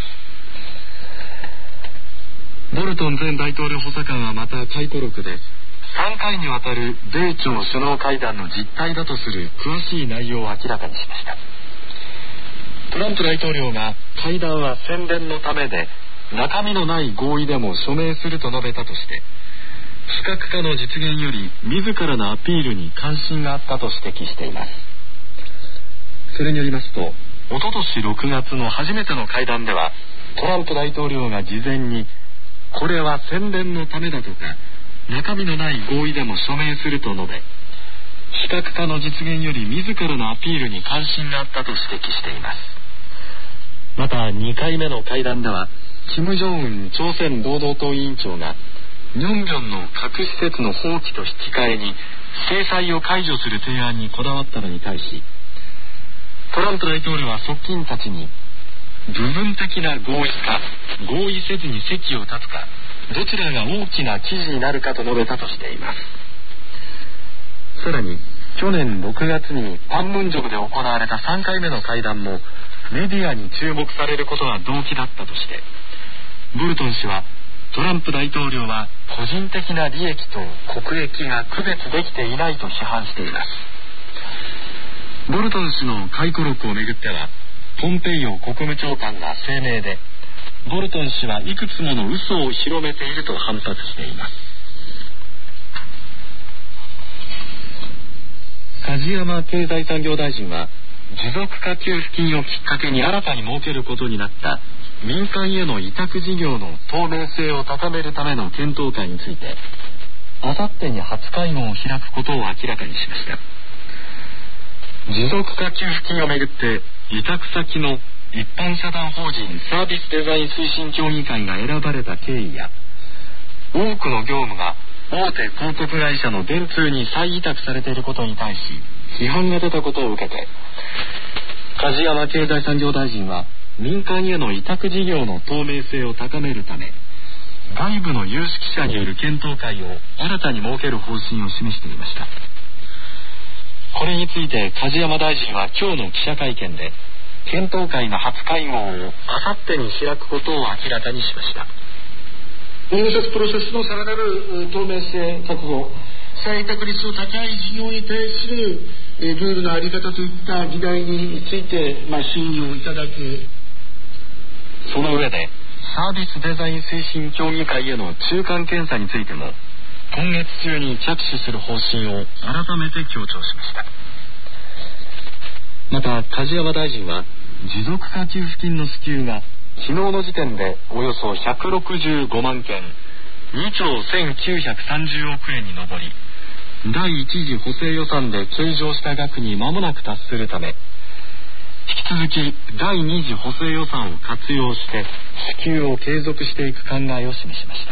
。ボルトン前大統領補佐官はまた回顧録で、さんかいにわたる米朝首脳会談の実態だとする詳しい内容を明らかにしました。トランプ大統領が会談は宣伝のためで中身のない合意でも署名すると述べたとして、非核化の実現より自らのアピールに関心があったと指摘しています。それによりますと、おととしろくがつの初めての会談では、トランプ大統領が事前にこれは宣伝のためだとか中身のない合意でも署名すると述べ、非核化の実現より自らのアピールに関心があったと指摘しています。またにかいめの会談では、金正恩朝鮮労働党委員長がニョンビョンの核施設の放棄と引き換えに制裁を解除する提案にこだわったのに対し、トランプ大統領は側近たちに部分的な合意か合意せずに席を立つかどちらが大きな記事になるかと述べたとしています。さらに去年ろくがつにパンムンジョムで行われたさんかいめの会談もメディアに注目されることが動機だったとして、ボルトン氏はトランプ大統領は個人的な利益と国益が区別できていないと批判しています。ボルトン氏の回顧録をめぐっては、ポンペイオ国務長官が声明で、ボルトン氏はいくつもの嘘を広めていると反発しています。梶山経済産業大臣は、持続化給付金をきっかけに新たに設けることになった民間への委託事業の透明性を高めるための検討会について、あさってに初会合を開くことを明らかにしました。持続化給付金をめぐって委託先の一般社団法人サービスデザイン推進協議会が選ばれた経緯や、多くの業務が大手広告会社の電通に再委託されていることに対し批判が出たことを受けて、梶山経済産業大臣は民間への委託事業の透明性を高めるため、外部の有識者による検討会を新たに設ける方針を示していました。これについて梶山大臣は今日の記者会見で、検討会の初会合をあさってに開くことを明らかにしました。 入札プロセスのさらなる透明性確保、再委託率の高い事業に対するルールの在り方といった議題について、まあ、審議をいただく。 その上でサービスデザイン推進協議会への中間検査についても今月中に着手する方針を改めて強調しました。また梶山大臣は、持続化給付金の支給が昨日の時点でおよそひゃくろくじゅうごまんけん、にちょうせんきゅうひゃくさんじゅうおくえんに上り、第一次補正予算で計上した額に間もなく達するため、引き続き第二次補正予算を活用して支給を継続していく考えを示しました。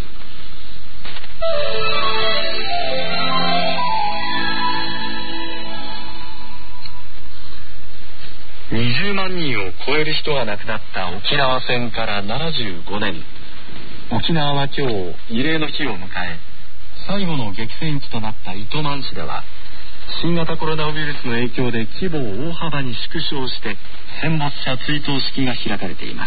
にじゅうまんにんを超える人が亡くなった沖縄戦からななじゅうごねん。沖縄は今日慰霊の日を迎え、最後の激戦地となった糸満市では新型コロナウイルスの影響で規模を大幅に縮小して戦没者追悼式が開かれています。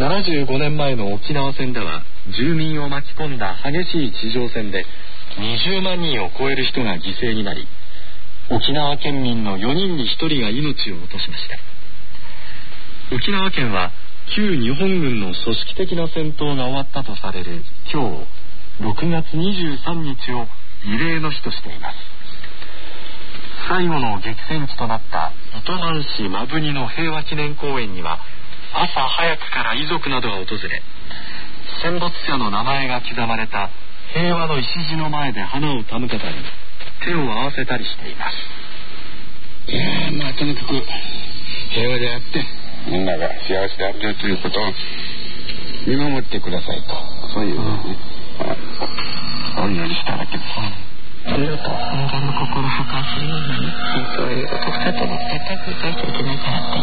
ななじゅうごねんまえの沖縄戦では住民を巻き込んだ激しい地上戦でにじゅうまんにんを超える人が犠牲になり、沖縄県民のよにんにひとりが命を落としました。沖縄県は旧日本軍の組織的な戦闘が終わったとされる今日ろくがつにじゅうさんにちを慰霊の日としています。最後の激戦地となった糸満市摩文仁の平和記念公園には朝早くから遺族などが訪れ、戦没者の名前が刻まれた平和の礎の前で花を手向けたり手を合わせたりしています。 いやー、まあとにかく平和であってみんなが幸せであるということを見守ってくださいと、そういう、ね、うんりしたわけです。 いろいろと人間の心を破壊するようなね、戦争を特撮に絶対繰り返しちゃいけないからっていう、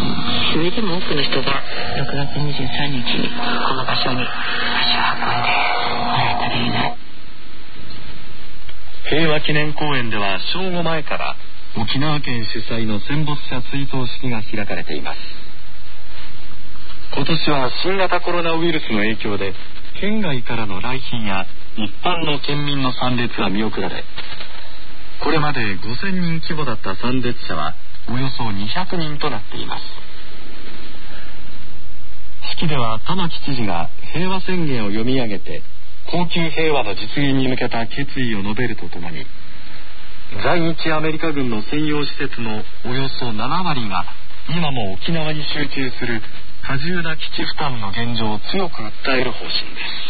それでも多くの人がろくがつにじゅうさんにちにこの場所に足を運んでもらえたらいいな。 平和記念公園では正午前から沖縄県主催の戦没者追悼式が開かれています。今年は新型コロナウイルスの影響で県外からの来賓や一般の県民の参列は見送られ、これまでごせんにん規模だった参列者はおよそにひゃくにんとなっています。式では玉城知事が平和宣言を読み上げて恒久平和の実現に向けた決意を述べるとともに、在日アメリカ軍の専用施設のおよそななわりが今も沖縄に集中する過重な基地負担の現状を強く訴える方針です。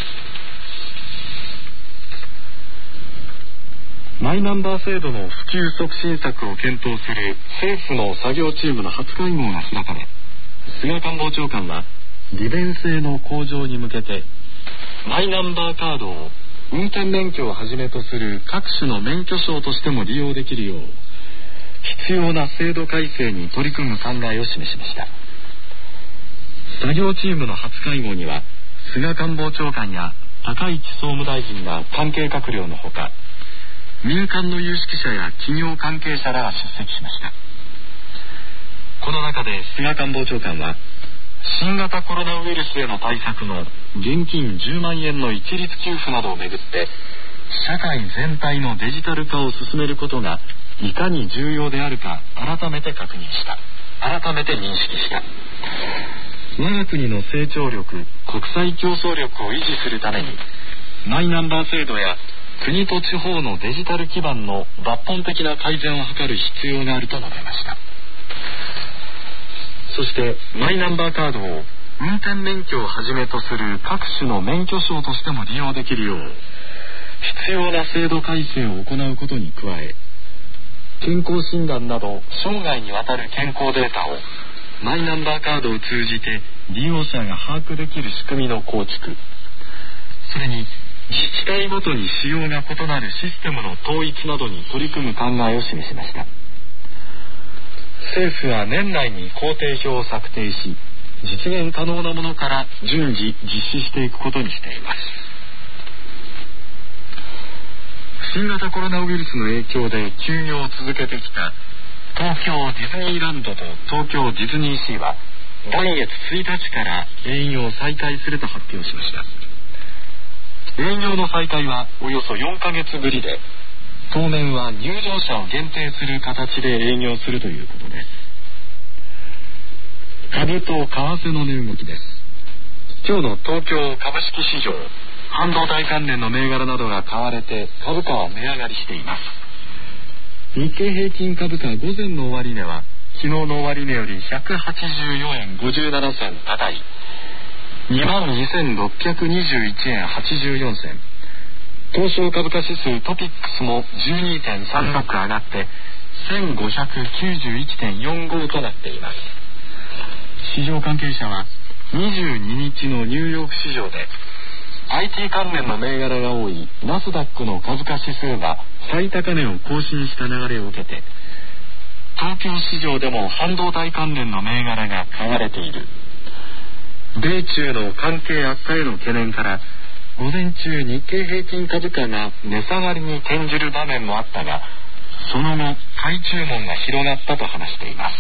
マイナンバー制度の普及促進策を検討する政府の作業チームの初会合が開かれ、菅官房長官は利便性の向上に向けてマイナンバーカードを運転免許をはじめとする各種の免許証としても利用できるよう必要な制度改正に取り組む考えを示しました。作業チームの初会合には菅官房長官や高市総務大臣ら関係閣僚のほか、民間の有識者や企業関係者らが出席しました。この中で菅官房長官は新型コロナウイルスへの対策の現金じゅうまんえんの一律給付などをめぐって社会全体のデジタル化を進めることがいかに重要であるか改めて確認した改めて認識した。我が国の成長力、国際競争力を維持するためにマイナンバー制度や国と地方のデジタル基盤の抜本的な改善を図る必要があると述べました。そしてマイナンバーカードを運転免許をはじめとする各種の免許証としても利用できるよう必要な制度改正を行うことに加え、健康診断など生涯にわたる健康データをマイナンバーカードを通じて利用者が把握できる仕組みの構築、それに自治体ごとに仕様が異なるシステムの統一などに取り組む考えを示しました。政府は年内に工程表を策定し、実現可能なものから順次実施していくことにしています。新型コロナウイルスの影響で休業を続けてきた東京ディズニーランドと東京ディズニーシーは来月ついたちから営業を再開すると発表しました。営業の再開はおよそよんかげつぶりで、当面は入場者を限定する形で営業するということです。株と為替の値動きです。今日の東京株式市場、半導体関連の銘柄などが買われて株価は値上がりしています。日経平均株価午前の終値は昨日の終値よりひゃくはちじゅうよえんごじゅうななせん高い にまんにせんろっぴゃくにじゅういちえんはちじゅうよんせん、東証株価指数トピックスも じゅうにてんさんろく 上がってせんごひゃくきゅうじゅういちてんよんご となっています。市場関係者はにじゅうににちのニューヨーク市場で アイティー 関連の銘柄が多いナスダックの株価指数が最高値を更新した流れを受けて、東京市場でも半導体関連の銘柄が買われている。米中の関係悪化への懸念から午前中日経平均株価が値下がりに転じる場面もあったが、その後買い注文が広がったと話しています。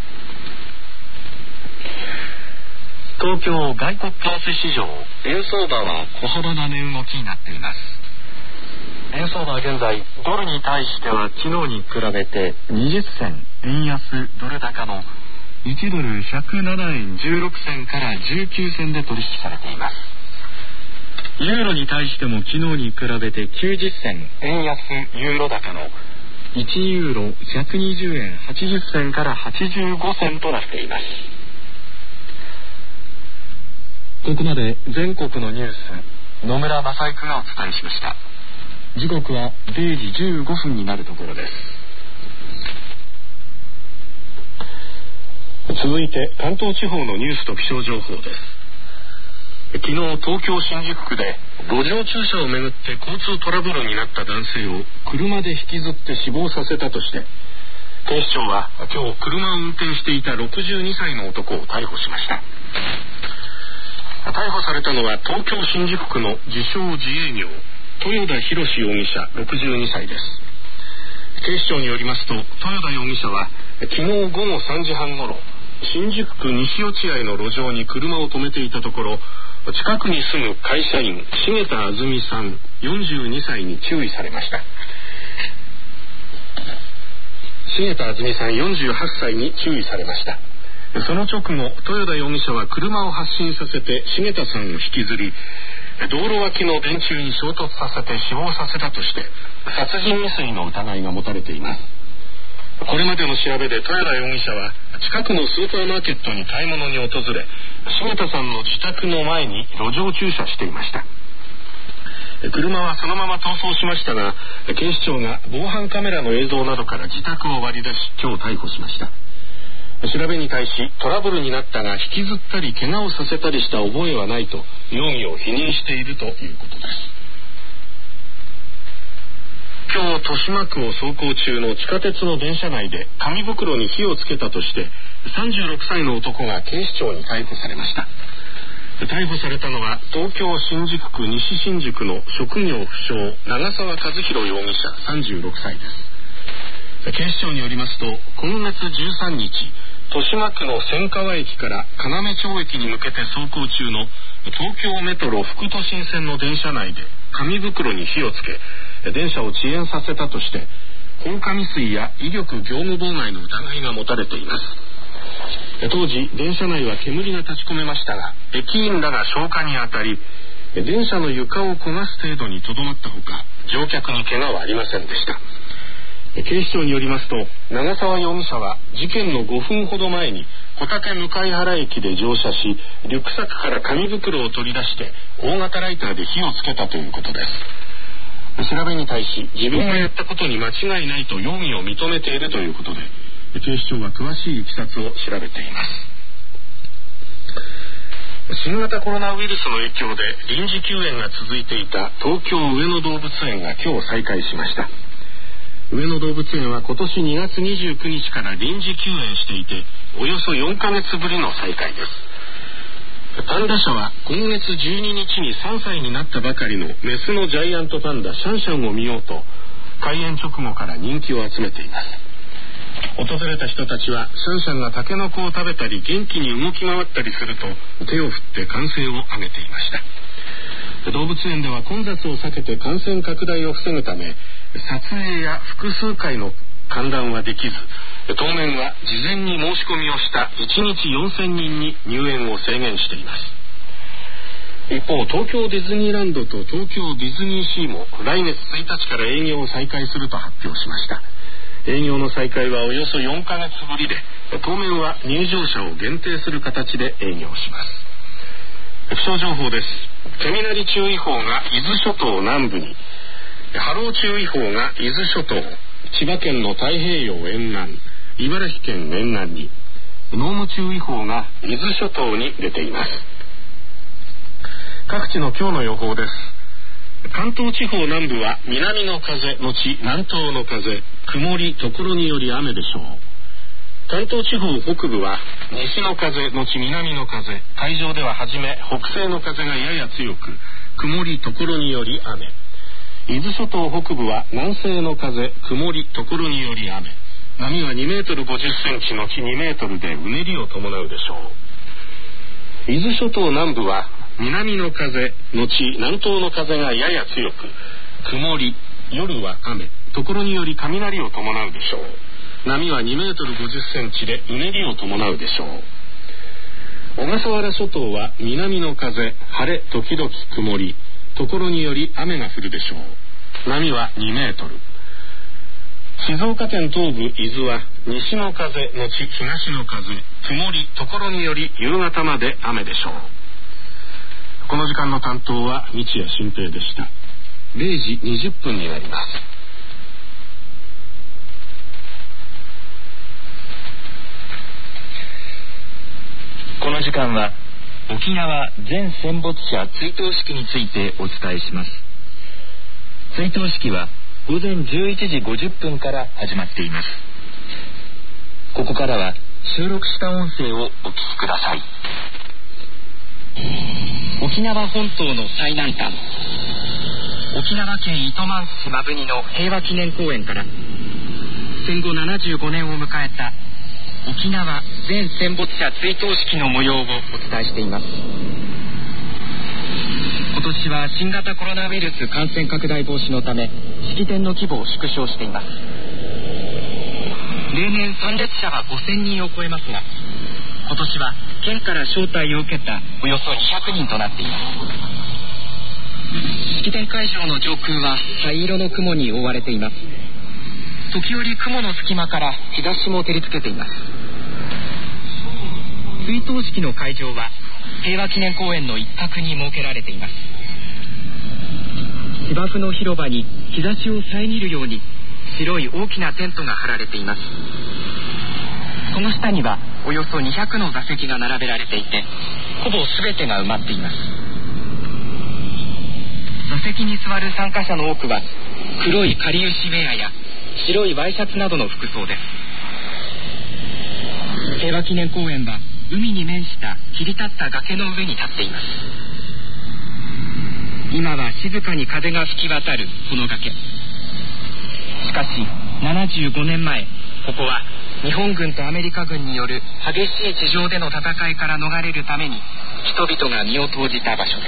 東京外国為替市場、円相場は小幅な値動きになっています。円相場は現在ドルに対しては昨日に比べてにじゅっせん円安ドル高のいちドルひゃくななえんじゅうろくせんからじゅうきゅうせんで取引されています。ユーロに対しても昨日に比べてきゅうじゅっせん円安ユーロ高のいちユーロひゃくにじゅうえんはちじゅっせんからはちじゅうごせんとなっています。ここまで全国のニュース、野村正育がお伝えしました。時刻はれいじじゅうごふんになるところです。続いて関東地方のニュースと気象情報です。 昨日東京新宿区で路上駐車をめぐって交通トラブルになった男性を車で引きずって死亡させたとして、警視庁は今日車を運転していたろくじゅうにさいの男を逮捕しました。逮捕されたのは東京新宿区の自称自営業豊田博容疑者ろくじゅうにさいです。警視庁によりますと、豊田容疑者は昨日午後さんじはんごろ、新宿区西落合の路上に車を止めていたところ、近くに住む会社員重田あずみさんよんじゅうにさいに注意されました。重田あずみさんよんじゅうはっさいに注意されました。その直後、豊田容疑者は車を発進させて重田さんを引きずり、道路脇の電柱に衝突させて死亡させたとして殺人未遂の疑いが持たれています。これまでの調べで豊田容疑者は近くのスーパーマーケットに買い物に訪れ、重田さんの自宅の前に路上駐車していました。車はそのまま逃走しましたが、警視庁が防犯カメラの映像などから自宅を割り出し、今日逮捕しました。調べに対し、トラブルになったが引きずったり怪我をさせたりした覚えはないと容疑を否認しているということです。今日豊島区を走行中の地下鉄の電車内で紙袋に火をつけたとしてさんじゅうろくさいの男が警視庁に逮捕されました。逮捕されたのは東京新宿区西新宿の職業不詳長澤和弘容疑者さんじゅうろくさいです。警視庁によりますと、今月じゅうさんにち、豊島区の千川駅から要町駅に向けて走行中の東京メトロ副都心線の電車内で紙袋に火をつけ、電車を遅延させたとして放火未遂や威力業務妨害の疑いが持たれています。当時電車内は煙が立ち込めましたが、駅員らが消火にあたり、電車の床を焦がす程度にとどまったほか、乗客に怪我はありませんでした。警視庁によりますと、長澤容疑者は事件のごふんほど前に小竹向原駅で乗車し、リュックサックから紙袋を取り出して大型ライターで火をつけたということです。調べに対し、自分がやったことに間違いないと容疑を認めているということで、警視庁は詳しいいきさつを調べています。新型コロナウイルスの影響で臨時休園が続いていた東京上野動物園が今日再開しました。上野動物園は今年にがつにじゅうくにちから臨時休園していて、およそよんかげつぶりの再開です。パンダ舎は今月じゅうににちにさんさいになったばかりのメスのジャイアントパンダシャンシャンを見ようと、開園直後から人気を集めています。訪れた人たちはシャンシャンがタケノコを食べたり元気に動き回ったりすると手を振って歓声を上げていました。動物園では混雑を避けて感染拡大を防ぐため、撮影や複数回の観覧はできず、当面は事前に申し込みをしたいちにちよんせんにんに入園を制限しています。一方、東京ディズニーランドと東京ディズニーシーも来月ついたちから営業を再開すると発表しました。営業の再開はおよそよんかげつぶりで、当面は入場者を限定する形で営業します。気象情報です。雷注意報が伊豆諸島南部に、波浪注意報が伊豆諸島、千葉県の太平洋沿岸、茨城県沿岸に、濃霧注意報が伊豆諸島に出ています。各地の今日の予報です。関東地方南部は南の風のち南東の風、曇り所により雨でしょう。関東地方北部は西の風のち南の風、海上でははじめ北西の風がやや強く、曇り所により雨。伊豆諸島北部は南西の風、曇り所により雨。波はにメートルごじゅっセンチのちにメートルでうねりを伴うでしょう。伊豆諸島南部は南の風のち南東の風がやや強く、曇り、夜は雨、所により雷を伴うでしょう。波はにメートルごじゅっセンチでうねりを伴うでしょう。小笠原諸島は南の風、晴れ時々曇り、所により雨が降るでしょう。波はにメートル。静岡県東部伊豆は西の風のち東の風、曇り、所により夕方まで雨でしょう。この時間の担当は日谷新平でした。れいじにじゅっぷんになります。 この時間は沖縄全戦没者追悼式についてお伝えします。追悼式は午前じゅういちじごじゅっぷんから始まっています。ここからは収録した音声をお聞きください。沖縄本島の最南端、沖縄県糸満市摩文仁の平和記念公園から戦後ななじゅうごねんを迎えた沖縄全戦没者追悼式の模様をお伝えしています。今年は新型コロナウイルス感染拡大防止のため式典の規模を縮小しています。例年参列者はごせんにんを超えますが、今年は県から招待を受けたおよそにひゃくにんとなっています。式典会場の上空は灰色の雲に覆われています。時折雲の隙間から日差しも照りつけています。追悼式の会場は平和記念公園の一角に設けられています。芝生の広場に日差しを遮るように白い大きなテントが張られています。その下にはおよそにひゃくの座席が並べられていて、ほぼ全てが埋まっています。座席に座る参加者の多くは黒いかりゆしウェアや白いワイシャツなどの服装です。平和記念公園は海に面した切り立った崖の上に立っています。今は静かに風が吹き渡るこの崖。しかしななじゅうごねんまえ、ここは日本軍とアメリカ軍による激しい地上での戦いから逃れるために人々が身を投じた場所です。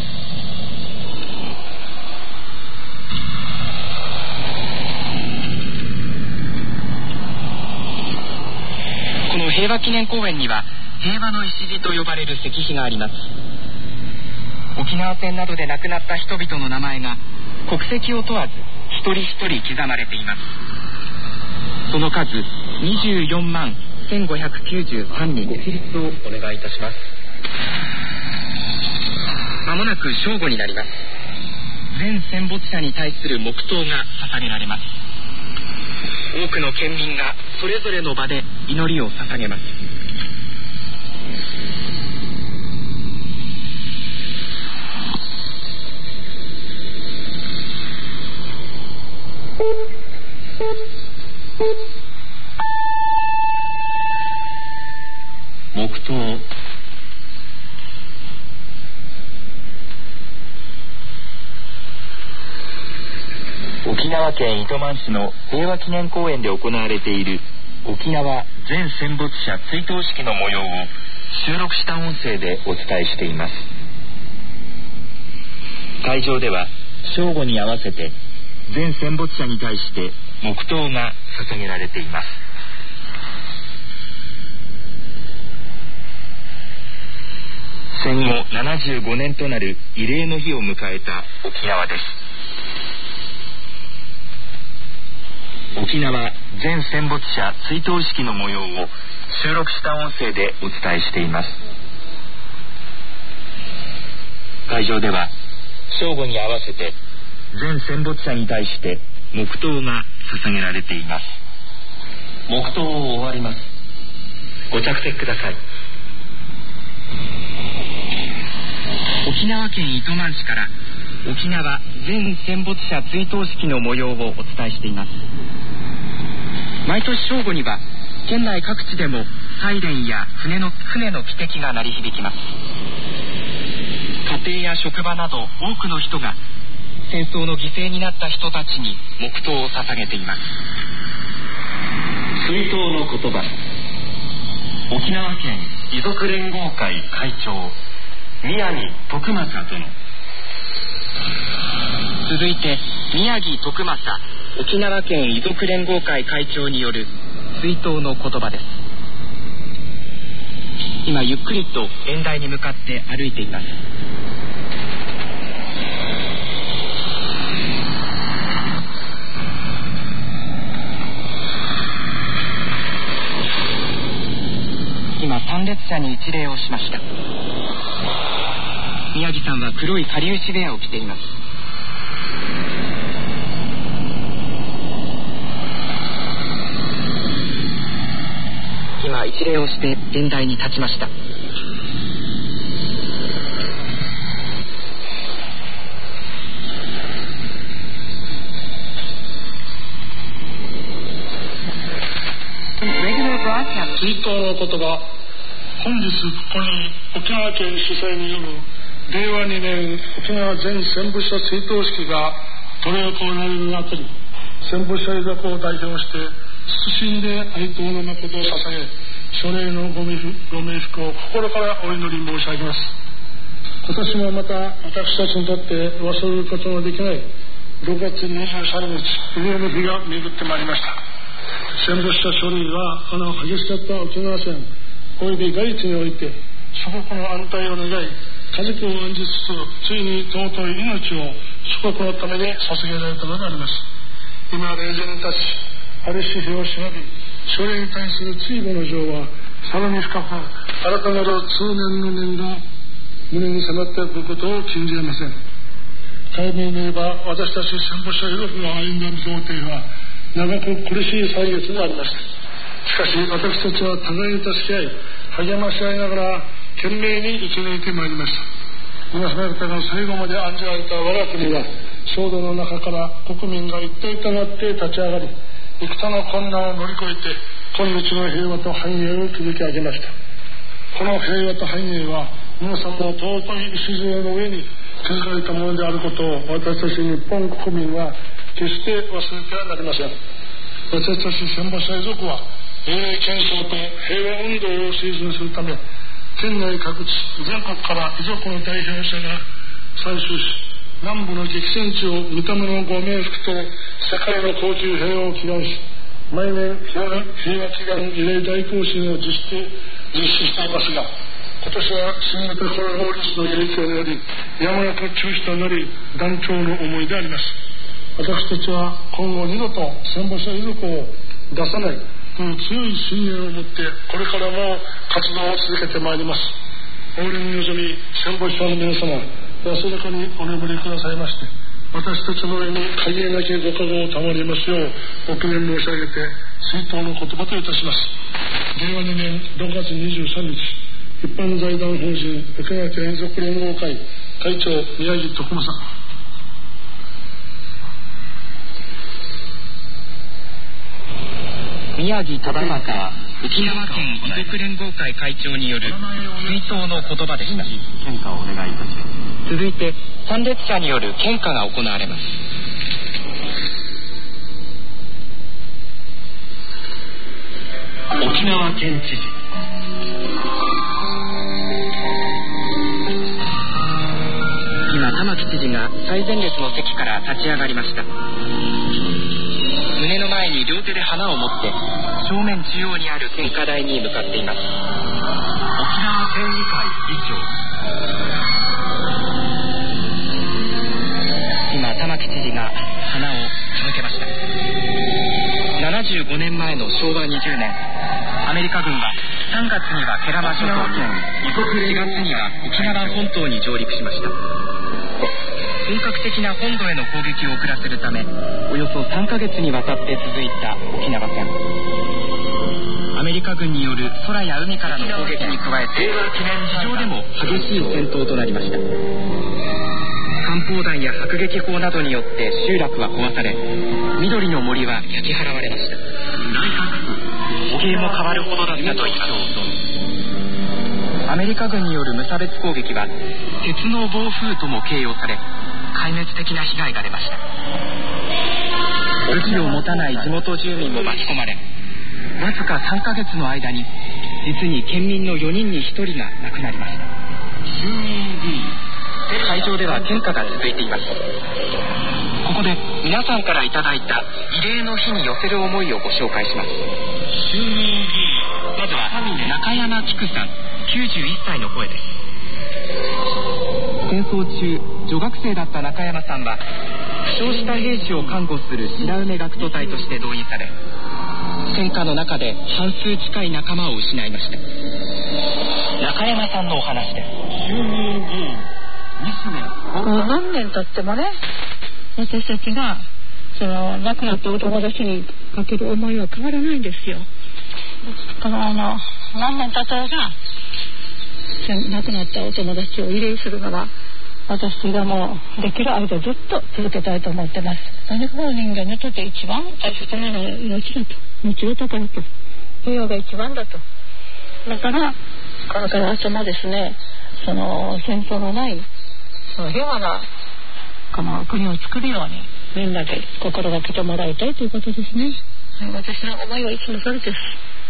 この平和記念公園には平和の礎と呼ばれる石碑があります。沖縄戦などで亡くなった人々の名前が国籍を問わず一人一人刻まれています。その数にじゅうよんまんせんごひゃくきゅうじゅうさんにんです。起立をお願いいたします。まもなく正午になります。全戦没者に対する黙祷が捧げられます。多くの県民がそれぞれの場で祈りを捧げます。黙祷。沖縄県糸満市の平和記念公園で行われている沖縄全戦没者追悼式の模様を収録した音声でお伝えしています。会場では正午に合わせて全戦没者に対して黙祷が捧げられています。戦後ななじゅうごねんとなる慰霊の日を迎えた沖縄です。沖縄全戦没者追悼式の模様を収録した音声でお伝えしています。会場では正午に合わせて全戦没者に対して黙祷が捧げられています。黙祷を終わります。ご着席ください。沖縄県糸満市から沖縄全戦没者追悼式の模様をお伝えしています。毎年正午には県内各地でもサイレンや船の船の汽笛が鳴り響きます。家庭や職場など多くの人が戦争の犠牲になった人たちに黙祷を捧げています。追悼の言葉。沖縄県遺族連合会会長宮城徳正殿。続いて宮城徳正沖縄県遺族連合会会長による追悼の言葉です。今ゆっくりと演台に向かって歩いています。今参列者に一礼をしました。宮城さんは黒いかりゆしウェアを着ています。今一礼をして演台に立ちました。 broadcast. 追悼の言葉。本日ここに沖縄県主催によるれいわにねん沖縄全戦没者追悼式が執り行われるにあたり、戦没者遺族を代表して謹んで哀悼の誠を捧げ、所領のご冥福を心からお祈り申し上げます。今年もまた私たちにとって忘れることのできないろくがつにじゅうさんにち慰霊の日が巡ってまいりました。戦没者処理はあの激しかった沖縄戦および外地において諸国の安泰を願い、家族を案じつつ、ついに尊い命を諸国のために捧げられたのであります。今、冷戦に立ち、ある紙幣を忍び、処理に対する追悼の情は、さらに深く、新たなる通年の念が胸に迫ってくることを禁じ得ません。海民に言えば、私たち戦没者遺族が歩んだ協定は、長く苦しい歳月がありました。しかし私たちは互いに助け合い励まし合いながら懸命に生き抜いてまいりました。皆様方が最後まで案じられた我が国は、衝動の中から国民が一体となって立ち上がり、幾多の困難を乗り越えて今日の平和と繁栄を築き上げました。この平和と繁栄は皆さんの尊い礎の上に築かれたものであることを、私たち日本国民は決して忘れてはなりません。私たち戦没者遺族は英霊検証と平和運動を推進するため、県内各地全国から遺族の代表者が参集し、南部の激戦地を見た目のご冥福と世界の高級平和を祈願し、毎年平和祈願慰霊大行進を実施実施していますが、今年は新型コロナウイルスの影響によりやむなく中止となり、断腸の思いであります。私たちは今後二度と戦没者遺族を出さないという強い信念を持ってこれからも活動を続けてまいります。応援に臨み戦没者の皆様、安らかにお眠りくださいまして、私たちの上に限りなきご加護を賜りますようお祈念申し上げて追悼の言葉といたします。れいわにねんろくがつにじゅうさんにち、一般財団法人沖縄県遺族連合会会長宮城徳正。 宮城忠正沖縄県遺族連合会会長による追悼の言葉でした。 献花をお願いいたします。 続いて参列者による献花が行われます。 沖縄県知事。 今玉城知事が最前列の席から立ち上がりました。胸の前に両手で花を持って正面中央にある献花台に向かっています。沖縄県議会議長。 今玉城知事が花を手向けました。ななじゅうごねんまえのしょうわにじゅうねん、アメリカ軍はさんがつには慶良間諸島に、しがつには沖縄本島に上陸しました。本格的な本土への攻撃を遅らせるため、およそさんかげつにわたって続いた沖縄戦。アメリカ軍による空や海からの攻撃に加えて、地上でも激しい戦闘となりました。艦砲弾や迫撃砲などによって集落は壊され、緑の森は焼き払われました。地形も変わるほどだったと言います。アメリカ軍による無差別攻撃は鉄の暴風とも形容され、壊滅的な被害が出ました。武器を持たない地元住民も巻き込まれ、わずかさんかげつの間に実に県民のよにんにひとりが亡くなりました。衆議院議員会場では献花が続いています。ここで皆さんからいただいた慰霊の日に寄せる思いをご紹介します。衆議院議員、まずは中山菊さん、きゅうじゅういっさいの声です。戦争中女学生だった中山さんは負傷した兵士を看護する白梅学徒隊として動員され、戦火の中で半数近い仲間を失いました。中山さんのお話です。衆議院議員何年経ってもね、私たちがその亡くなったお友達にかける思いは変わらないんですよ。このあの何年経ったら亡くなったお友達を慰霊するのは私がもうできる間ずっと続けたいと思ってます。何かの人間にとって一番大切なのは命だと、命が宝と平和が一番だと。だからこれから明日もですね、その戦争のないその平和なこの国を作るようにみんなで心がけてもらいたいということですね。私の思いはいつもそれです。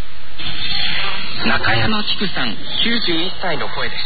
中山菊さんきゅうじゅういっさいの声でした。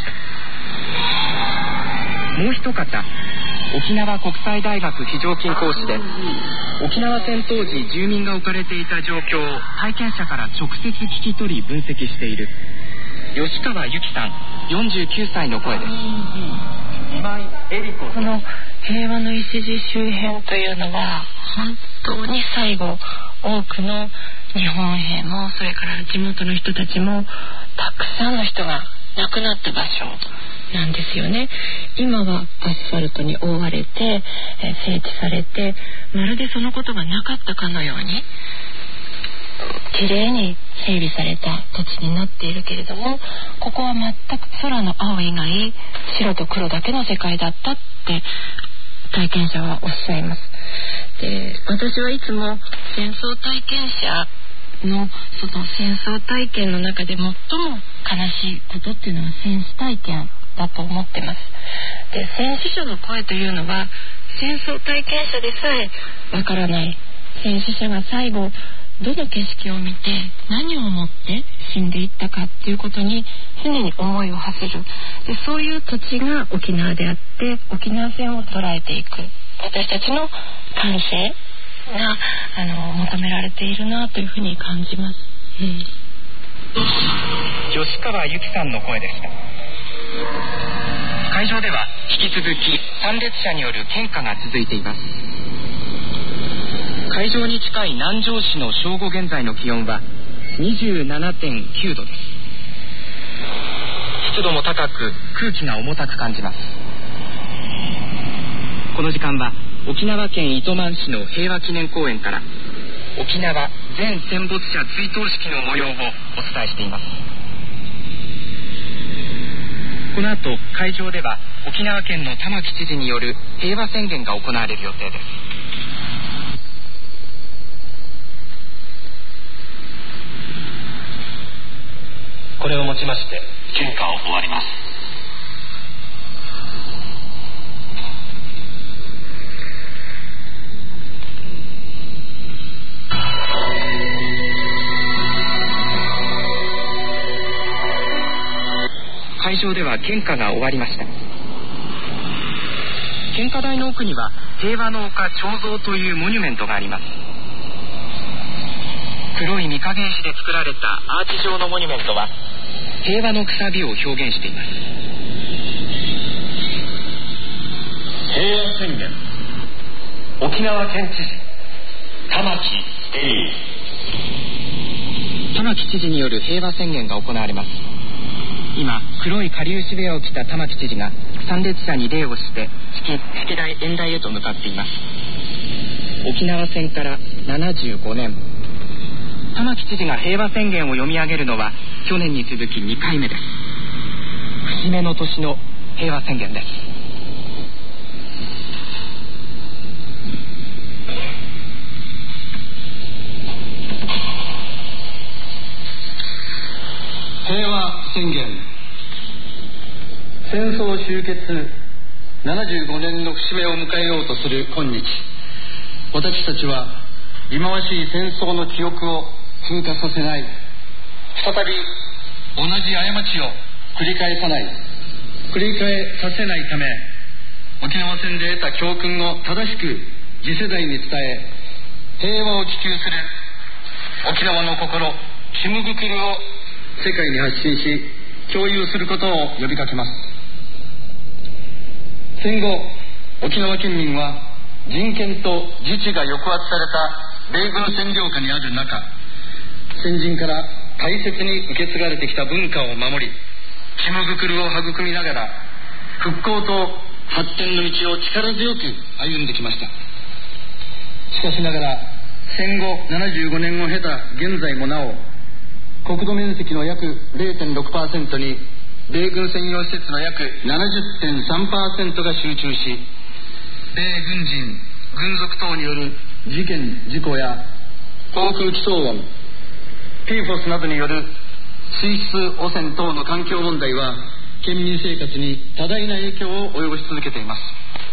もう一方、沖縄国際大学非常勤講師で沖縄戦当時住民が置かれていた状況を体験者から直接聞き取り分析している吉川由紀さんよんじゅうきゅうさいの声です。今井恵理子。 この平和の礎周辺というのは本当に最後多くの日本兵もそれから地元の人たちもたくさんの人が亡くなった場所なんですよね。今はアスファルトに覆われて、えー、整地されてまるでそのことがなかったかのようにきれいに整備された土地になっているけれども、ここは全く空の青以外白と黒だけの世界だったって体験者はおっしゃいます。で、私はいつも戦争体験者のその戦争体験の中で最も悲しいことっていうのは戦死体験だと思ってます。で、戦死者の声というのは戦争体験者でさえわからない。戦死者が最後どの景色を見て何を思って死んでいったかっていうことに常に思いを馳せる。で、そういう土地が沖縄であって沖縄戦を捉えていく私たちの感性があの求められているなというふうに感じます。うん、 吉川由紀さんの声でした。会場では引き続き参列者による献花が続いています。会場に近い南城市の正午現在の気温は にじゅうななてんきゅうどです。湿度も高く空気が重たく感じます。この時間は沖縄県糸満市の平和記念公園から沖縄全戦没者追悼式の模様をお伝えしています。この後会場では沖縄県の玉城知事による平和宣言が行われる予定です。これをもちまして献花を終わります。会場では献花が終わりました。献花台の奥には平和の丘彫像というモニュメントがあります。黒い御影石で作られたアーチ状のモニュメントは平和のくさびを表現しています。 平和宣言。沖縄県知事玉城英二。 玉城知事による平和宣言が行われます。今黒いかりゆし部屋を着た玉城知事が参列者に礼をして式台演台へと向かっています。沖縄戦からななじゅうごねん、玉城知事が平和宣言を読み上げるのは去年に続きにかいめです。節目の年の平和宣言です。 平和宣言。戦争終結ななじゅうごねんの節目を迎えようとする今日、私たちは忌まわしい戦争の記憶を風化させない、再び同じ過ちを繰り返さない、繰り返させないため、沖縄戦で得た教訓を正しく次世代に伝え、平和を希求する沖縄の心、キムグクルを世界に発信し共有することを呼びかけます。戦後沖縄県民は人権と自治が抑圧された米軍占領下にある中、先人から大切に受け継がれてきた文化を守り、キムグクルを育みながら復興と発展の道を力強く歩んできました。しかしながら戦後ななじゅうごねんを経た現在もなお、国土面積の約 れいてんろくパーセント に米軍専用施設の約 ななじゅってんさんパーセント が集中し、米軍人軍属等による事件事故や航空機騒音、 ピーフォス などによる水質汚染等の環境問題は県民生活に多大な影響を及ぼし続けています。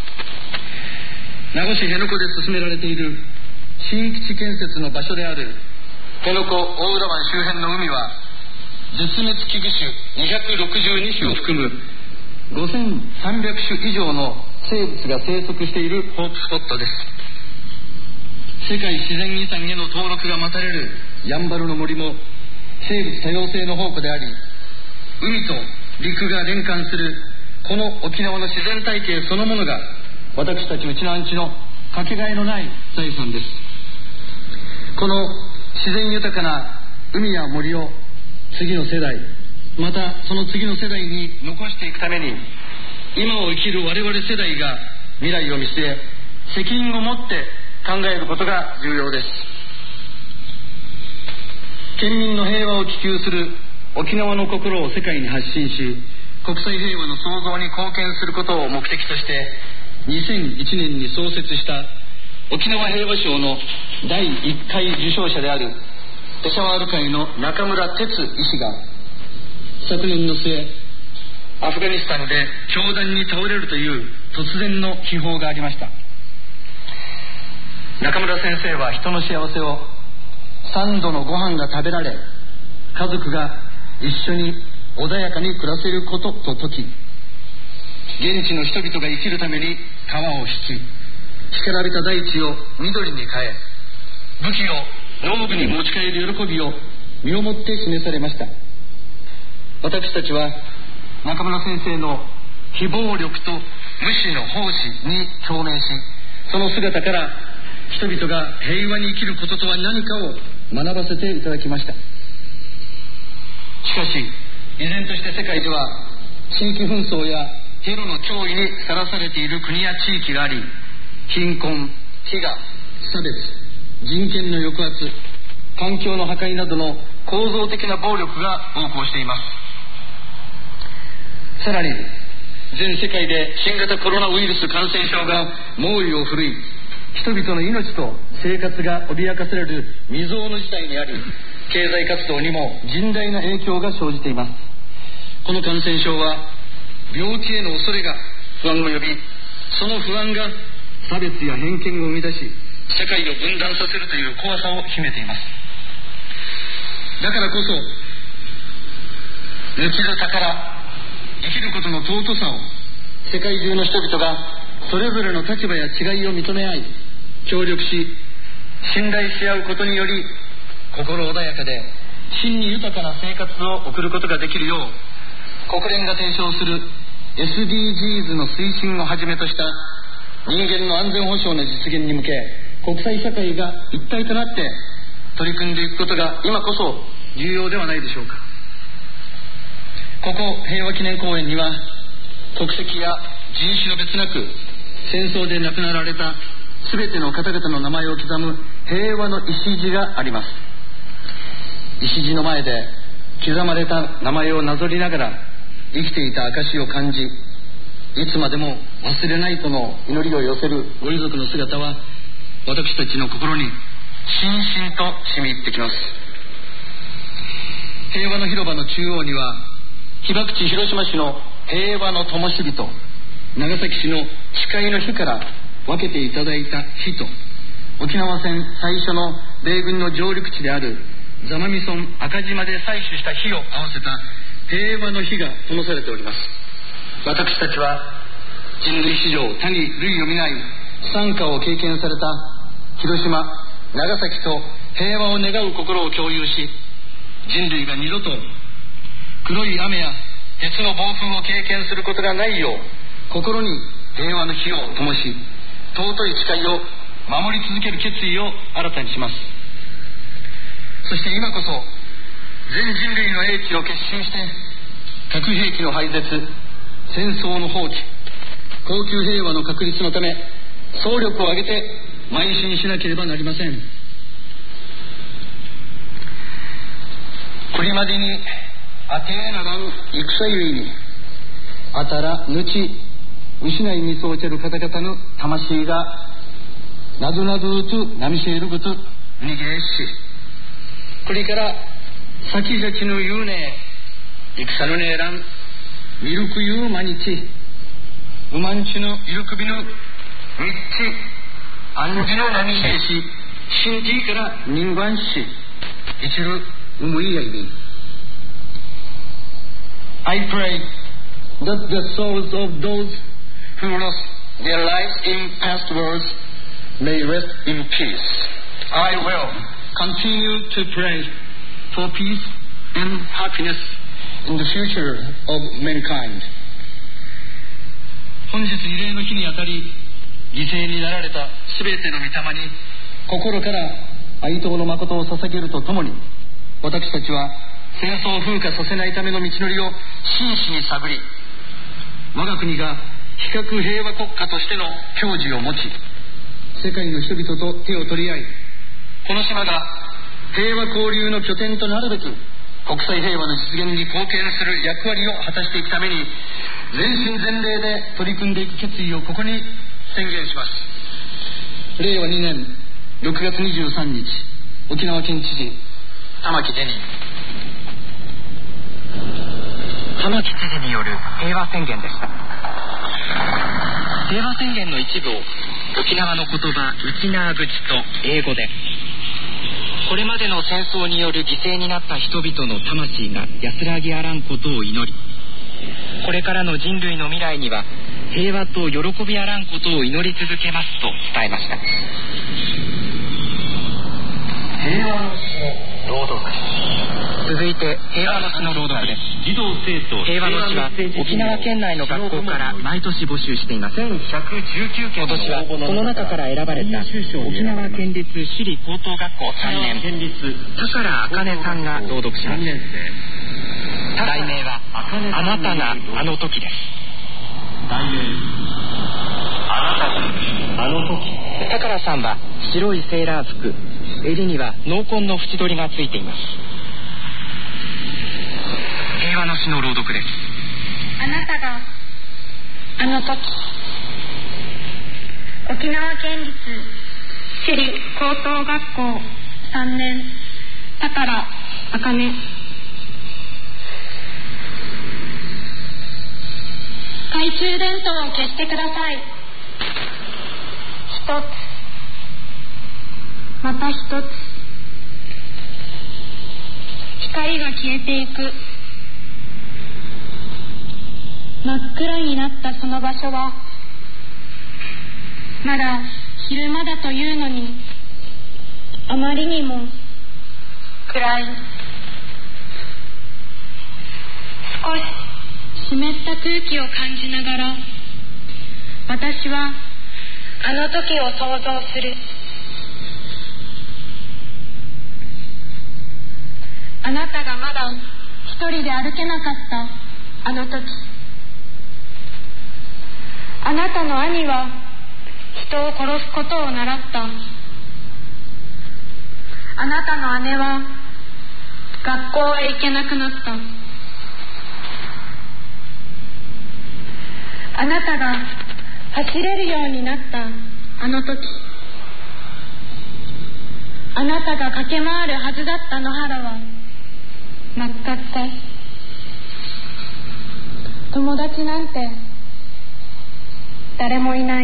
名護市辺野古で進められている新基地建設の場所である辺野古大浦湾周辺の海は絶滅危惧種にひゃくろくじゅうに種を含むごせんさんびゃく種以上の生物が生息しているホープスポットです。世界自然遺産への登録が待たれるやんばるの森も生物多様性の宝庫であり、海と陸が連関するこの沖縄の自然体系そのものが私たちうちのアンチのかけがえのない財産です。この自然豊かな海や森を次の世代、またその次の世代に残していくために、今を生きる我々世代が未来を見据え責任を持って考えることが重要です。県民の平和を希求する沖縄の心を世界に発信し、国際平和の創造に貢献することを目的としてにせんいちねんに創設した沖縄平和賞のだいいっかい受賞者であるペシャワール会の中村哲医師が昨年の末、アフガニスタンで凶弾に倒れるという突然の悲報がありました。中村先生は人の幸せを三度のご飯が食べられ、家族が一緒に穏やかに暮らせることと説き、現地の人々が生きるために川を引き、干からびた大地を緑に変え、武器を農具に持ち帰る喜びを身をもって示されました。私たちは中村先生の非暴力と無視の奉仕に共鳴し、その姿から人々が平和に生きることとは何かを学ばせていただきました。しかし依然として世界では地域紛争やテロの脅威にさらされている国や地域があり、貧困、飢餓、差別、人権の抑圧、環境の破壊などの構造的な暴力が横行しています。さらに全世界で新型コロナウイルス感染症が猛威を振るい、人々の命と生活が脅かされる未曾有の事態にあり、経済活動にも甚大な影響が生じています。この感染症は病気への恐れが不安を呼び、その不安が差別や偏見を生み出し、社会を分断させるという怖さを秘めています。だからこそ抜きる宝、生きることの尊さを世界中の人々がそれぞれの立場や違いを認め合い、協力し信頼し合うことにより、心穏やかで真に豊かな生活を送ることができるよう、国連が提唱する エスディージーズ の推進をはじめとした人間の安全保障の実現に向け、国際社会が一体となって取り組んでいくことが今こそ重要ではないでしょうか。ここ平和記念公園には国籍や人種の別なく戦争で亡くなられたすべての方々の名前を刻む平和の礎があります。礎の前で刻まれた名前をなぞりながら生きていた証を感じ、いつまでも忘れないとの祈りを寄せるご遺族の姿は、私たちの心にしんしんと染み入ってきます。平和の広場の中央には、被爆地広島市の平和の灯火と、長崎市の誓いの火から分けていただいた火と、沖縄戦最初の米軍の上陸地である座間味村赤島で採取した火を合わせた平和の火が灯されております。私たちは人類史上他に類を見ない惨禍を経験された広島、長崎と平和を願う心を共有し、人類が二度と黒い雨や鉄の暴風を経験することがないよう、心に平和の火を灯し、尊い誓いを守り続ける決意を新たにします。そして今こそ全人類の英知を結集して、核兵器の廃絶、戦争の放棄、恒久平和の確立のため総力を挙げて邁進しなければなりません。これまでにあてえならん戦ゆえに、あたらぬち失いにそうちゃる方々の魂がなどなどうつなみせるぐつにげえし、これから先々の言うね戦のねえらんミルク言うまにちうまんちのゆるくびのみっちあんじのなにへし信じから人間し一るうむいやいび I pray that the souls of those who lost their lives in past wars may rest in peace. I will continue to pray for peace and happiness in the future of mankind. 本日慰霊の日にあたり犠牲になられたすべての御霊に心から哀悼の誠を捧げるとともに、私たちは戦争を風化させないための道のりを真摯に探り、我が国が比較平和国家としての矜持を持ち、世界の人々と手を取り合い、この島が平和交流の拠点となるべく国際平和の実現に貢献する役割を果たしていくために全身全霊で取り組んでいく決意をここに宣言します。れいわにねんろくがつにじゅうさんにち、沖縄県知事玉城デニー。 玉城知事による平和宣言でした。平和宣言の一部を沖縄の言葉ウキナー口と英語で、これまでの戦争による犠牲になった人々の魂が安らぎあらんことを祈り、これからの人類の未来には平和と喜びあらんことを祈り続けますと伝えました。 平和の詩の朗読。 続いて平和の詩の朗読です。児童生徒平和の詩は沖縄県内の学校から毎年募集しています。せんひゃくじゅうきゅうけんの応募の中からこの中から選ばれた沖縄県立私立高等学校さんねん高良茜さんが朗読します。題名はあなたがあの時です。 題名あなたがあの時。 高良さんは白いセーラー服、襟には濃紺の縁取りがついています。平和の詩の朗読です。 あなたがあの時。沖縄県立私立高等学校さんねん高良茜。懐中電灯を消してください。一つまた一つ光が消えていく。真っ暗になったその場所はまだ昼間だというのにあまりにも暗い。少し湿った空気を感じながら私はあの時を想像する。あなたがまだ一人で歩けなかったあの時、あなたの兄は人を殺すことを習った。あなたの姉は学校へ行けなくなった。あなたが走れるようになったあの時、あなたが駆け回るはずだった野原は真っ赤っか。友達なんて誰もいない。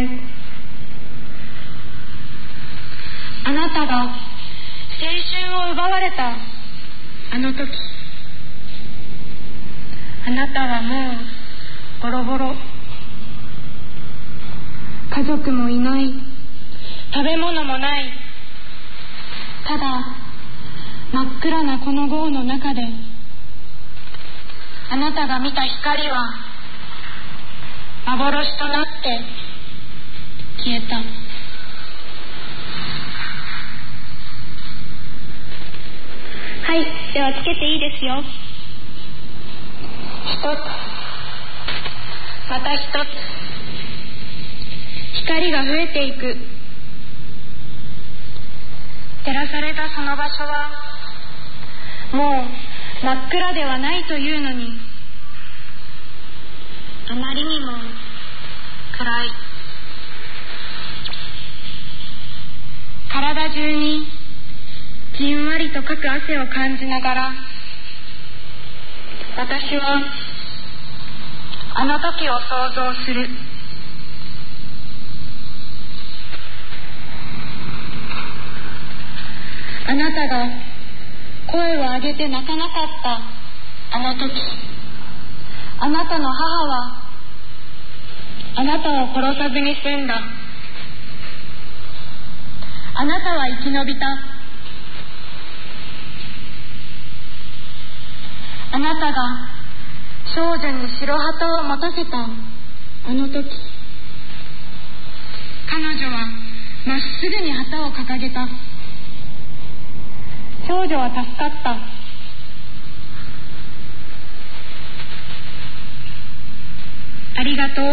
あなたが青春を奪われたあの時、あなたはもうボロボロ。家族もいない、食べ物もない。ただ真っ暗なこの壕の中であなたが見た光は幻となって消えた。はい、ではつけていいですよ。一つまた一つ光が増えていく。照らされたその場所はもう真っ暗ではないというのにあまりにも暗い。体中にじんわりとかく汗を感じながら私はあの時を想像する。あなたが声を上げて泣かなかったあの時、あなたの母はあなたを殺さずに済んだ。あなたは生き延びた。あなたが少女に白旗を持たせたあの時、彼女はまっすぐに旗を掲げた。少女は助かった。ありがとう。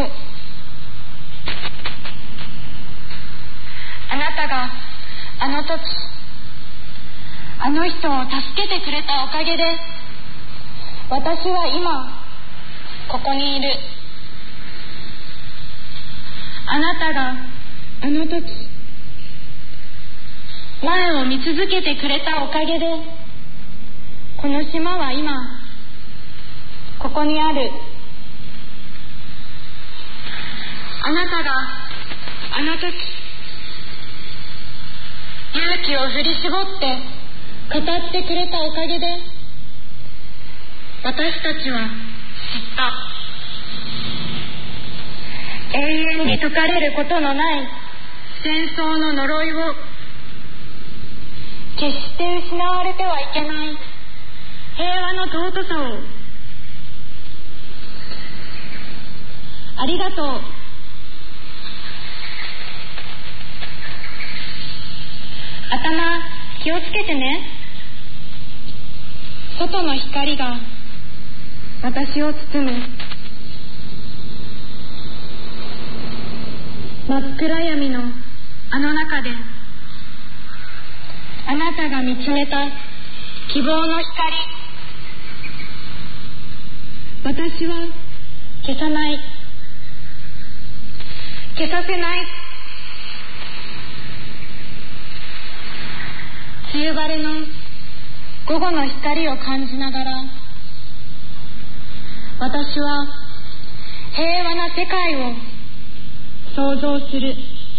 あなたがあの時あの人を助けてくれたおかげで、私は今ここにいる。あなたがあの時前を見続けてくれたおかげで、この島は今ここにある。あなたがあの時勇気を振り絞って語ってくれたおかげで、私たちは知った。永遠に解かれることのない戦争の呪いを、決して失われてはいけない平和の尊さを。ありがとう。頭気をつけてね。外の光が私を包む。真っ暗闇のあの中で、あなたが見つめた希望の光。私は消さない。消させない。梅雨晴れの午後の光を感じながら、私は平和な世界を想像する。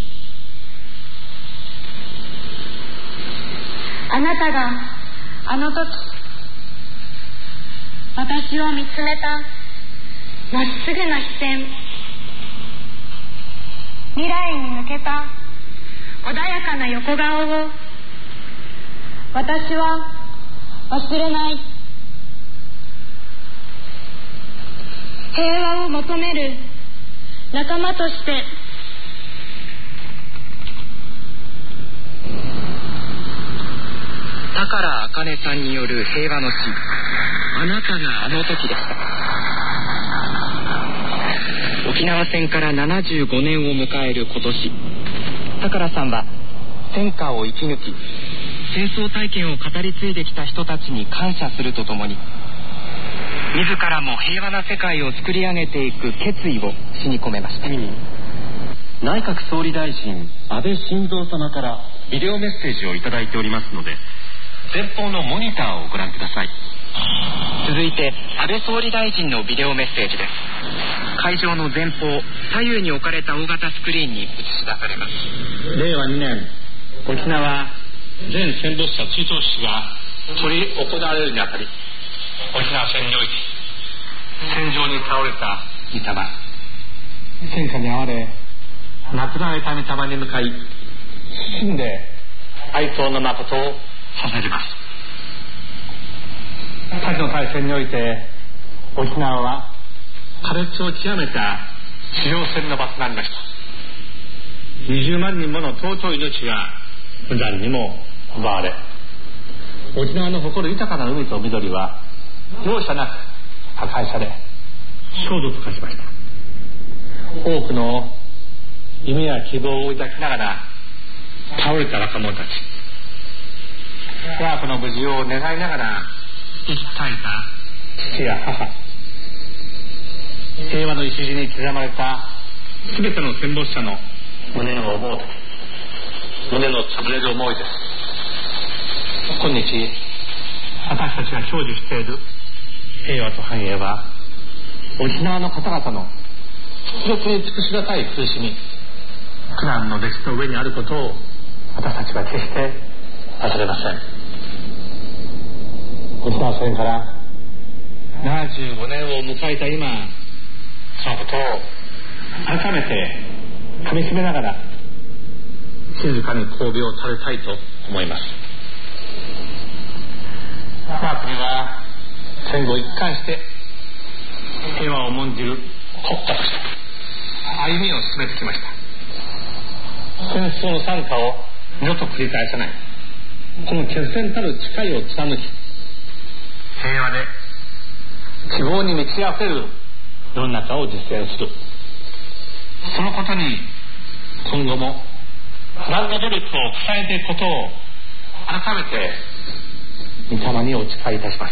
あなたがあの時私を見つめたまっすぐな視線、未来に向けた穏やかな横顔を私は忘れない。平和を求める仲間として、 宝あかねさんによる平和の詩、あなたがあの時でした。沖縄戦からななじゅうごねんを迎える今年、宝さんは戦火を生き抜き、戦争体験を語り継いできた人たちに感謝するとともに、自らも平和な世界を作り上げていく決意を詩に込めました。うん、 内閣総理大臣安倍晋三様からビデオメッセージをいただいておりますので、前方のモニターをご覧ください。 続いて安倍総理大臣のビデオメッセージです。会場の前方左右に置かれた大型スクリーンに映し出されます。 れいわにねん沖縄全戦没者追悼式が執り行われるにあたり、沖縄戦において戦場に倒れた御霊、戦火に遭われ亡くなられた御霊に向かい謹んで哀悼の誠を捧げます。先の大戦において沖縄は苛烈を極めた地上戦の場となりました。にじゅうまんにんもの尊い命が無残にも奪われ、沖縄の誇る豊かな海と緑は容赦なく破壊され焦土と化しました。多くの夢や希望を抱きながら倒れた若者たち、我が子の無事を願いながら生き絶えた父や母、平和の礎に刻まれたすべての戦没者の胸を思うとき、胸の潰れる思いです。今日私たちが享受している平和と繁栄は沖縄の方々の出力に尽くしがたい苦しみ、苦難の歴史の上にあることを私たちは決して忘れません。沖縄戦からななじゅうごねんを迎えた今、そのことを改めてかみしめながら静かに頭を垂れたいと思います。我が国は戦後一貫して平和を重んじる国家として歩みを進めてきました。戦争の惨禍を二度と繰り返さない、この決戦たる誓いを貫き、平和で希望に満ち溢れる世の中を実現する、そのことに今後も不断の努力を重ねていくことを改めて御霊にお誓いいたします。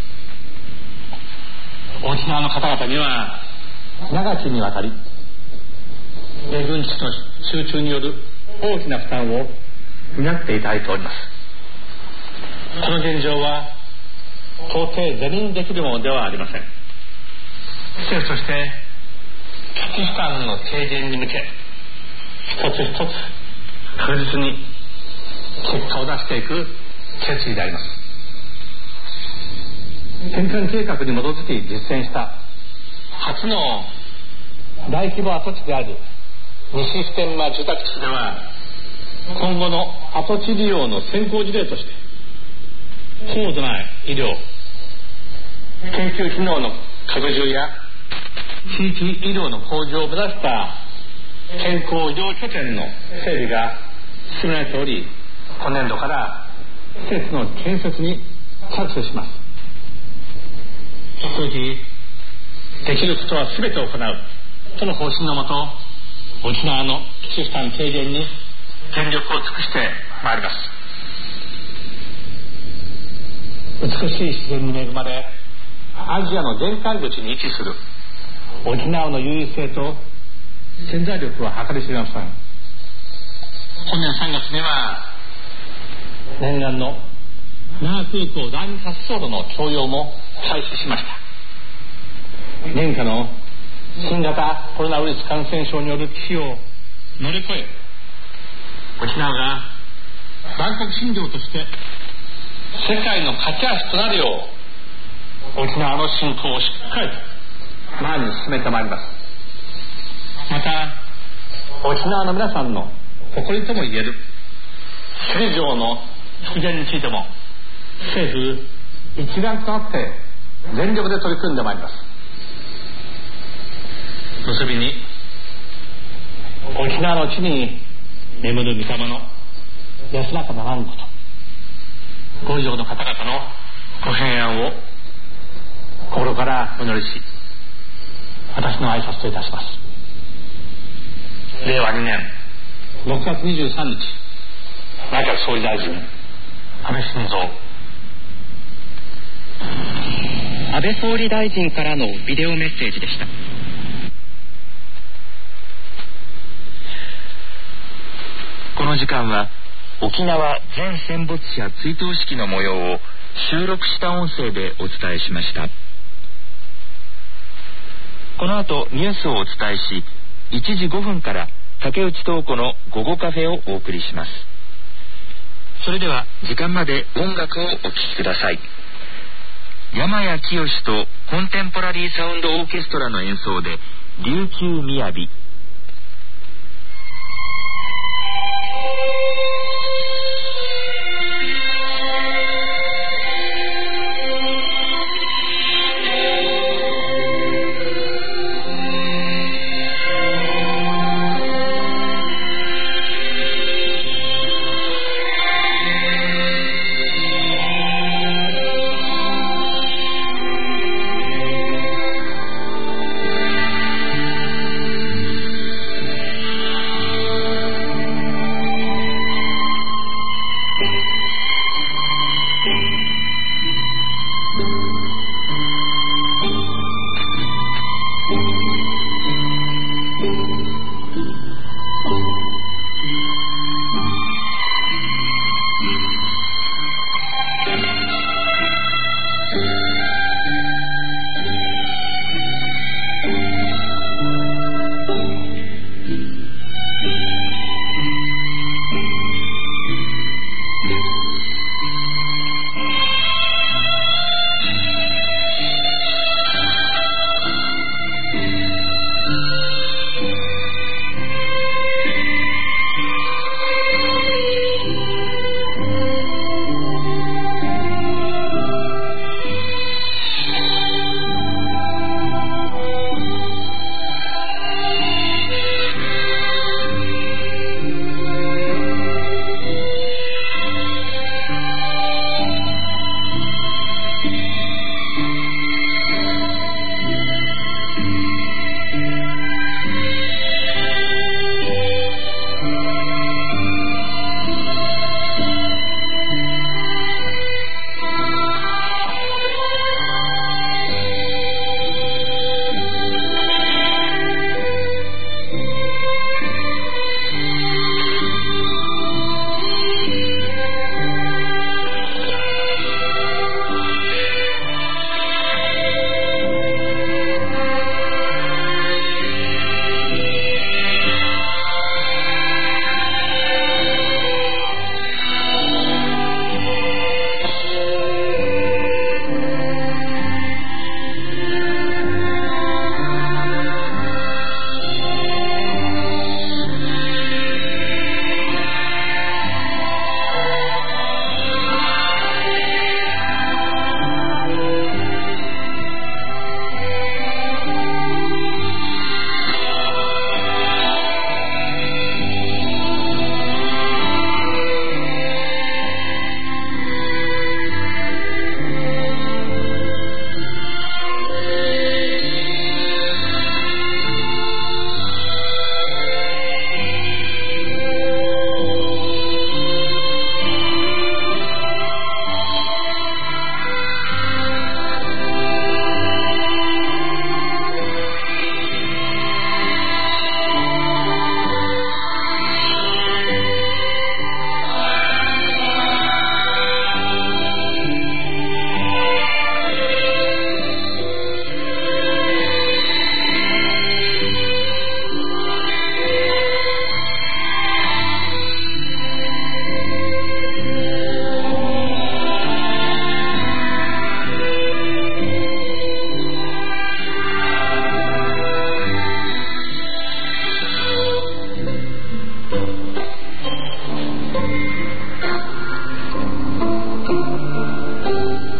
沖縄の方々には長きにわたり米軍基地の集中による大きな負担を担っていただいております。この現状は到底是認できるものではありません。政府として基地負担の軽減に向け一つ一つ確実に結果を出していく決意であります。転換計画に基づき実践した初の大規模跡地である西普天間住宅地では、今後の跡地利用の先行事例として高度な医療、研究機能の拡充や地域医療の向上を目指した健康医療拠点の整備が進められており、今年度から施設の建設に着手します。引き続きできることは全て行うとの方針のもと、沖縄の基地負担軽減に全力を尽くしてまいります。美しい自然に恵まれアジアの玄関口に位置する沖縄の優位性と潜在力は計り知れません。本年さんがつには念願の那覇空港第二滑走路の供用も開始しました。現下の新型コロナウイルス感染症による危機を乗り越え、沖縄が万国診療として世界の架け橋となるよう、沖縄の振興をしっかりと前に進めてまいります。また沖縄の皆さんの誇りともいえる首里城の復元についても政府一丸となって全力で取り組んでまいります。結びに沖縄の地に眠る御霊の安らかならんこと、ご以上の方々のご平安を心からお祈りし、私の挨拶といたします。れいわにねんろくがつにじゅうさんにち、内閣総理大臣安倍晋三。 安倍総理大臣からのビデオメッセージでした。この時間は沖縄全戦没者追悼式の模様を収録した音声でお伝えしました。この後ニュースをお伝えし、いちじごふんから竹内東子の午後カフェをお送りします。それでは時間まで音楽をお聴きください。山谷清とコンテンポラリーサウンドオーケストラの演奏で琉球みやび。 す。